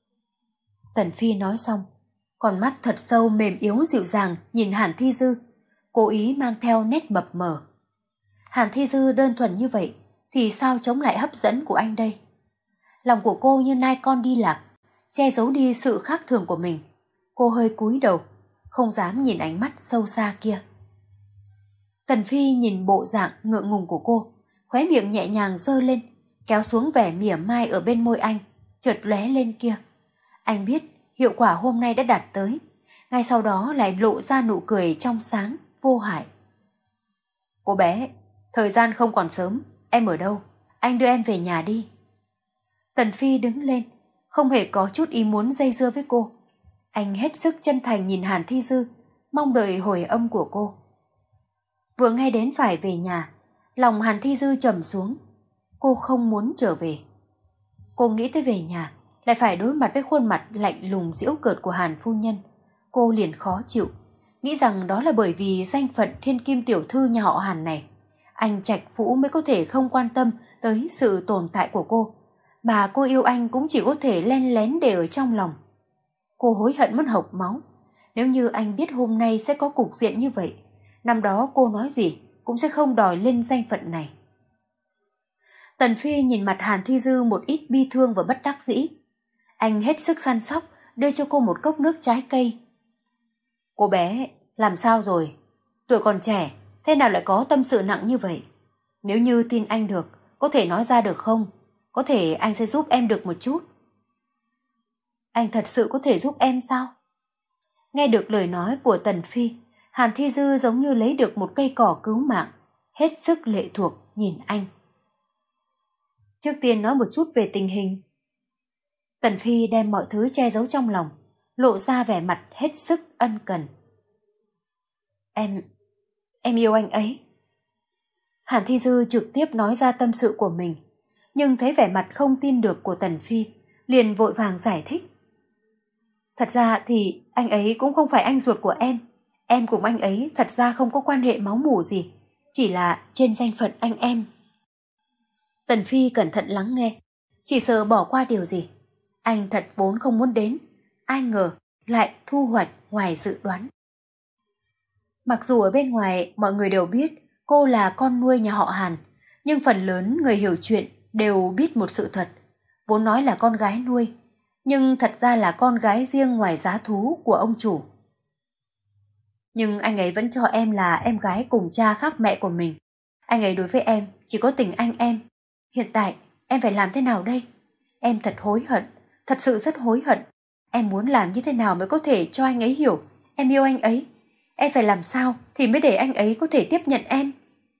Tần Phi nói xong, con mắt thật sâu mềm yếu dịu dàng nhìn Hàn Thi Dư, cố ý mang theo nét mập mờ. Hàn Thi Dư đơn thuần như vậy, thì sao chống lại hấp dẫn của anh đây? Lòng của cô như nai con đi lạc, che giấu đi sự khác thường của mình. Cô hơi cúi đầu, không dám nhìn ánh mắt sâu xa kia. Tần Phi nhìn bộ dạng ngượng ngùng của cô, khóe miệng nhẹ nhàng giơ lên, kéo xuống vẻ mỉa mai ở bên môi anh, chợt lóe lên kia. Anh biết hiệu quả hôm nay đã đạt tới, ngay sau đó lại lộ ra nụ cười trong sáng, vô hại. Cô bé, thời gian không còn sớm, em ở đâu? Anh đưa em về nhà đi. Tần Phi đứng lên, không hề có chút ý muốn dây dưa với cô. Anh hết sức chân thành nhìn Hàn Thi Dư, mong đợi hồi âm của cô. Vừa nghe đến phải về nhà, lòng Hàn Thi Dư trầm xuống. Cô không muốn trở về. Cô nghĩ tới về nhà, lại phải đối mặt với khuôn mặt lạnh lùng giễu cợt của Hàn phu nhân. Cô liền khó chịu, nghĩ rằng đó là bởi vì danh phận thiên kim tiểu thư nhà họ Hàn này. Anh Trạch Vũ mới có thể không quan tâm tới sự tồn tại của cô, mà cô yêu anh cũng chỉ có thể len lén để ở trong lòng. Cô hối hận muốn hộc máu. Nếu như anh biết hôm nay sẽ có cục diện như vậy, năm đó cô nói gì cũng sẽ không đòi lên danh phận này. Tần Phi nhìn mặt Hàn Thi Dư một ít bi thương và bất đắc dĩ. Anh hết sức săn sóc, đưa cho cô một cốc nước trái cây. Cô bé, làm sao rồi? Tuổi còn trẻ, thế nào lại có tâm sự nặng như vậy? Nếu như tin anh được, có thể nói ra được không? Có thể anh sẽ giúp em được một chút. Anh thật sự có thể giúp em sao? Nghe được lời nói của Tần Phi, Hàn Thi Dư giống như lấy được một cây cỏ cứu mạng, hết sức lệ thuộc nhìn anh. Trước tiên nói một chút về tình hình. Tần Phi đem mọi thứ che giấu trong lòng, lộ ra vẻ mặt hết sức ân cần. Em, em yêu anh ấy. Hàn Thi Dư trực tiếp nói ra tâm sự của mình, nhưng thấy vẻ mặt không tin được của Tần Phi, liền vội vàng giải thích. Thật ra thì anh ấy cũng không phải anh ruột của em. Em cùng anh ấy thật ra không có quan hệ máu mủ gì, chỉ là trên danh phận anh em. Tần Phi cẩn thận lắng nghe, chỉ sợ bỏ qua điều gì. Anh thật vốn không muốn đến, ai ngờ lại thu hoạch ngoài dự đoán. Mặc dù ở bên ngoài mọi người đều biết cô là con nuôi nhà họ Hàn, nhưng phần lớn người hiểu chuyện đều biết một sự thật. Vốn nói là con gái nuôi, nhưng thật ra là con gái riêng ngoài giá thú của ông chủ. Nhưng anh ấy vẫn cho em là em gái cùng cha khác mẹ của mình. Anh ấy đối với em chỉ có tình anh em. Hiện tại em phải làm thế nào đây? Em thật hối hận, thật sự rất hối hận. Em muốn làm như thế nào mới có thể cho anh ấy hiểu em yêu anh ấy? Em phải làm sao thì mới để anh ấy có thể tiếp nhận em?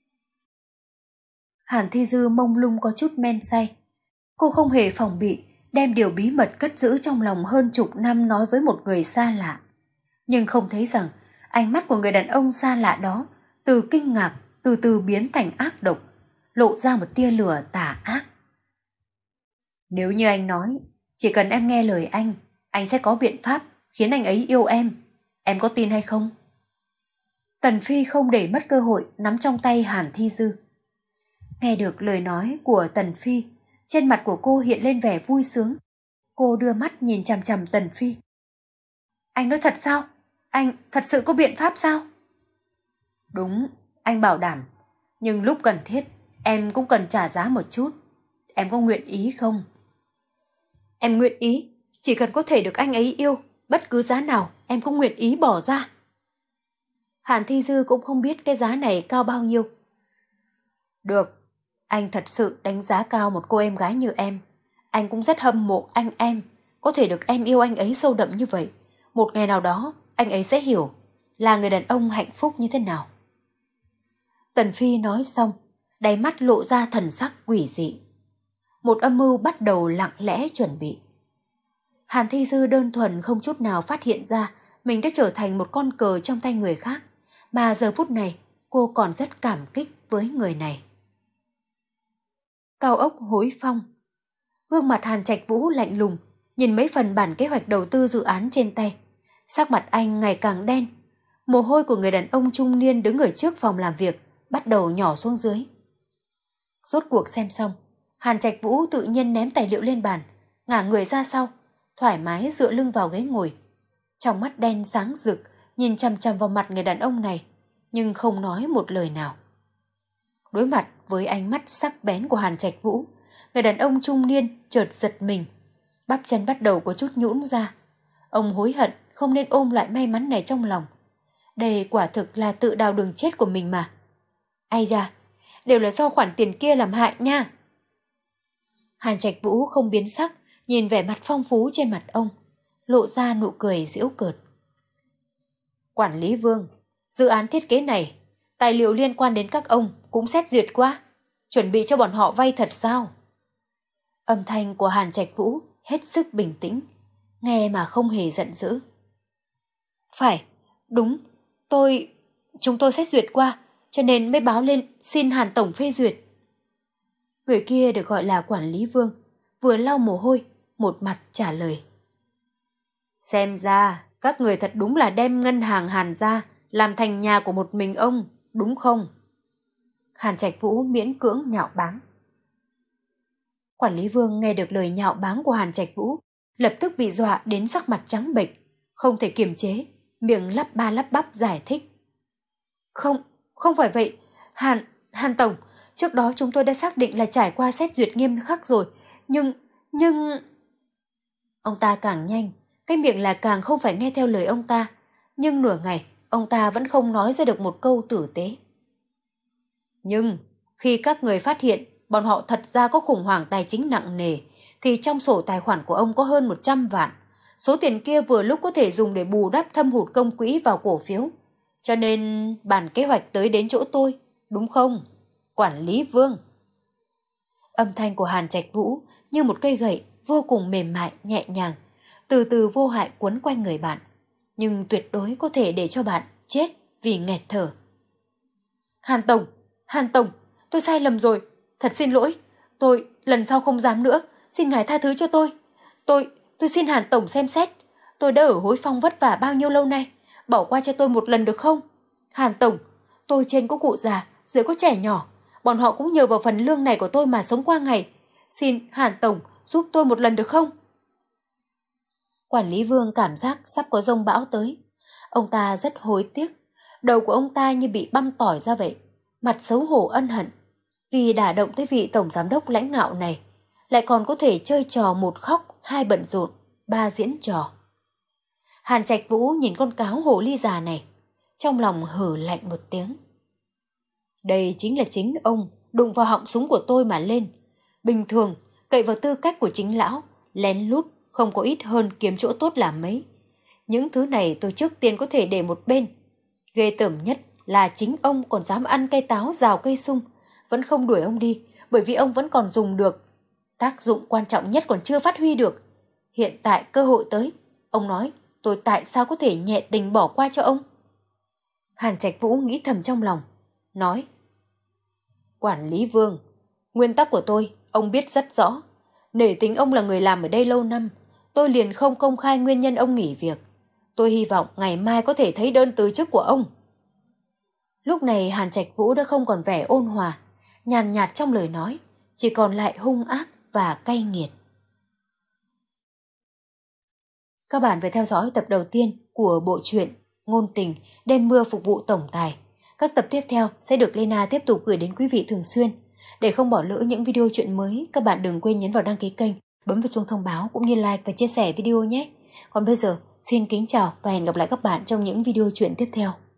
Hàn Thi Dư mông lung có chút men say. Cô không hề phòng bị, đem điều bí mật cất giữ trong lòng hơn chục năm nói với một người xa lạ. Nhưng không thấy rằng ánh mắt của người đàn ông xa lạ đó từ kinh ngạc từ từ biến thành ác độc, lộ ra một tia lửa tà ác. Nếu như anh nói, chỉ cần em nghe lời anh, anh sẽ có biện pháp khiến anh ấy yêu em. Em có tin hay không? Tần Phi không để mất cơ hội nắm trong tay Hàn Thi Dư. Nghe được lời nói của Tần Phi, trên mặt của cô hiện lên vẻ vui sướng. Cô đưa mắt nhìn chằm chằm Tần Phi. Anh nói thật sao? Anh thật sự có biện pháp sao? Đúng, anh bảo đảm. Nhưng lúc cần thiết, em cũng cần trả giá một chút. Em có nguyện ý không? Em nguyện ý. Chỉ cần có thể được anh ấy yêu, bất cứ giá nào em cũng nguyện ý bỏ ra. Hàn Thi Dư cũng không biết cái giá này cao bao nhiêu. Được, anh thật sự đánh giá cao một cô em gái như em. Anh cũng rất hâm mộ anh em, có thể được em yêu anh ấy sâu đậm như vậy. Một ngày nào đó, anh ấy sẽ hiểu là người đàn ông hạnh phúc như thế nào. Tần Phi nói xong, đáy mắt lộ ra thần sắc quỷ dị. Một âm mưu bắt đầu lặng lẽ chuẩn bị. Hàn Thi Dư đơn thuần không chút nào phát hiện ra mình đã trở thành một con cờ trong tay người khác, mà giờ phút này cô còn rất cảm kích với người này. Cao ốc Hối Phong. Gương mặt Hàn Trạch Vũ lạnh lùng, nhìn mấy phần bản kế hoạch đầu tư dự án trên tay. Sắc mặt anh ngày càng đen. Mồ hôi của người đàn ông trung niên đứng ở trước phòng làm việc bắt đầu nhỏ xuống dưới. Rốt cuộc xem xong, Hàn Trạch Vũ tự nhiên ném tài liệu lên bàn, ngả người ra sau, thoải mái dựa lưng vào ghế ngồi. Trong mắt đen sáng rực, nhìn chằm chằm vào mặt người đàn ông này, nhưng không nói một lời nào. Đối mặt với ánh mắt sắc bén của Hàn Trạch Vũ, người đàn ông trung niên chợt giật mình, bắp chân bắt đầu có chút nhũn ra. Ông hối hận không nên ôm loại may mắn này trong lòng. Đây quả thực là tự đào đường chết của mình mà. Ai da, đều là do khoản tiền kia làm hại nha. Hàn Trạch Vũ không biến sắc, nhìn vẻ mặt phong phú trên mặt ông, lộ ra nụ cười giễu cợt. Quản lý Vương, dự án thiết kế này, tài liệu liên quan đến các ông cũng xét duyệt qua, chuẩn bị cho bọn họ vay thật sao? Âm thanh của Hàn Trạch Vũ hết sức bình tĩnh, nghe mà không hề giận dữ. Phải, đúng, tôi... chúng tôi xét duyệt qua, cho nên mới báo lên xin Hàn Tổng phê duyệt. Người kia được gọi là Quản lý Vương, vừa lau mồ hôi, một mặt trả lời. Xem ra, các người thật đúng là đem ngân hàng Hàn ra, làm thành nhà của một mình ông, đúng không? Hàn Trạch Vũ miễn cưỡng nhạo báng. Quản lý Vương nghe được lời nhạo báng của Hàn Trạch Vũ, lập tức bị dọa đến sắc mặt trắng bệch, không thể kiềm chế, miệng lắp ba lắp bắp giải thích. Không, không phải vậy, Hàn, Hàn Tổng, Trước đó chúng tôi đã xác định là trải qua xét duyệt nghiêm khắc rồi. Nhưng, nhưng... Ông ta càng nhanh, cái miệng là càng không phải nghe theo lời ông ta. Nhưng nửa ngày, ông ta vẫn không nói ra được một câu tử tế. Nhưng, khi các người phát hiện bọn họ thật ra có khủng hoảng tài chính nặng nề, thì trong sổ tài khoản của ông có hơn một trăm vạn. Số tiền kia vừa lúc có thể dùng để bù đắp thâm hụt công quỹ vào cổ phiếu. Cho nên bản kế hoạch tới đến chỗ tôi, đúng không? Quản lý Vương. Âm thanh của Hàn Trạch Vũ như một cây gậy vô cùng mềm mại, nhẹ nhàng, từ từ vô hại quấn quanh người bạn, nhưng tuyệt đối có thể để cho bạn chết vì nghẹt thở. Hàn Tổng, Hàn Tổng, tôi sai lầm rồi, thật xin lỗi, tôi lần sau không dám nữa, xin ngài tha thứ cho tôi. Tôi, tôi xin Hàn Tổng xem xét, tôi đã ở Hối Phong vất vả bao nhiêu lâu nay, bỏ qua cho tôi một lần được không? Hàn Tổng, tôi trên có cụ già, dưới có trẻ nhỏ, bọn họ cũng nhờ vào phần lương này của tôi mà sống qua ngày. Xin Hàn Tổng giúp tôi một lần được không? Quản lý Vương cảm giác sắp có giông bão tới. Ông ta rất hối tiếc, đầu của ông ta như bị băm tỏi ra vậy, mặt xấu hổ ân hận, vì đả động tới vị tổng giám đốc lãnh ngạo này, lại còn có thể chơi trò một khóc, hai bận rộn, ba diễn trò. Hàn Trạch Vũ nhìn con cáo hồ ly già này, trong lòng hừ lạnh một tiếng. Đây chính là chính ông đụng vào họng súng của tôi mà lên. Bình thường, cậy vào tư cách của chính lão, lén lút không có ít hơn kiếm chỗ tốt làm mấy. Những thứ này tôi trước tiên có thể để một bên. Ghê tởm nhất là chính ông còn dám ăn cây táo rào cây sung, vẫn không đuổi ông đi, bởi vì ông vẫn còn dùng được. Tác dụng quan trọng nhất còn chưa phát huy được. Hiện tại cơ hội tới, ông nói tôi tại sao có thể nhẹ tình bỏ qua cho ông? Hàn Trạch Vũ nghĩ thầm trong lòng, nói: Quản lý Vương, nguyên tắc của tôi, ông biết rất rõ. Nể tính ông là người làm ở đây lâu năm, tôi liền không công khai nguyên nhân ông nghỉ việc. Tôi hy vọng ngày mai có thể thấy đơn từ chức của ông. Lúc này Hàn Trạch Vũ đã không còn vẻ ôn hòa, nhàn nhạt trong lời nói, chỉ còn lại hung ác và cay nghiệt. Các bạn vừa theo dõi tập đầu tiên của bộ truyện Ngôn tình đêm mưa phục vụ tổng tài. Các tập tiếp theo sẽ được Lena tiếp tục gửi đến quý vị thường xuyên. Để không bỏ lỡ những video truyện mới, các bạn đừng quên nhấn vào đăng ký kênh, bấm vào chuông thông báo cũng như like và chia sẻ video nhé. Còn bây giờ, xin kính chào và hẹn gặp lại các bạn trong những video truyện tiếp theo.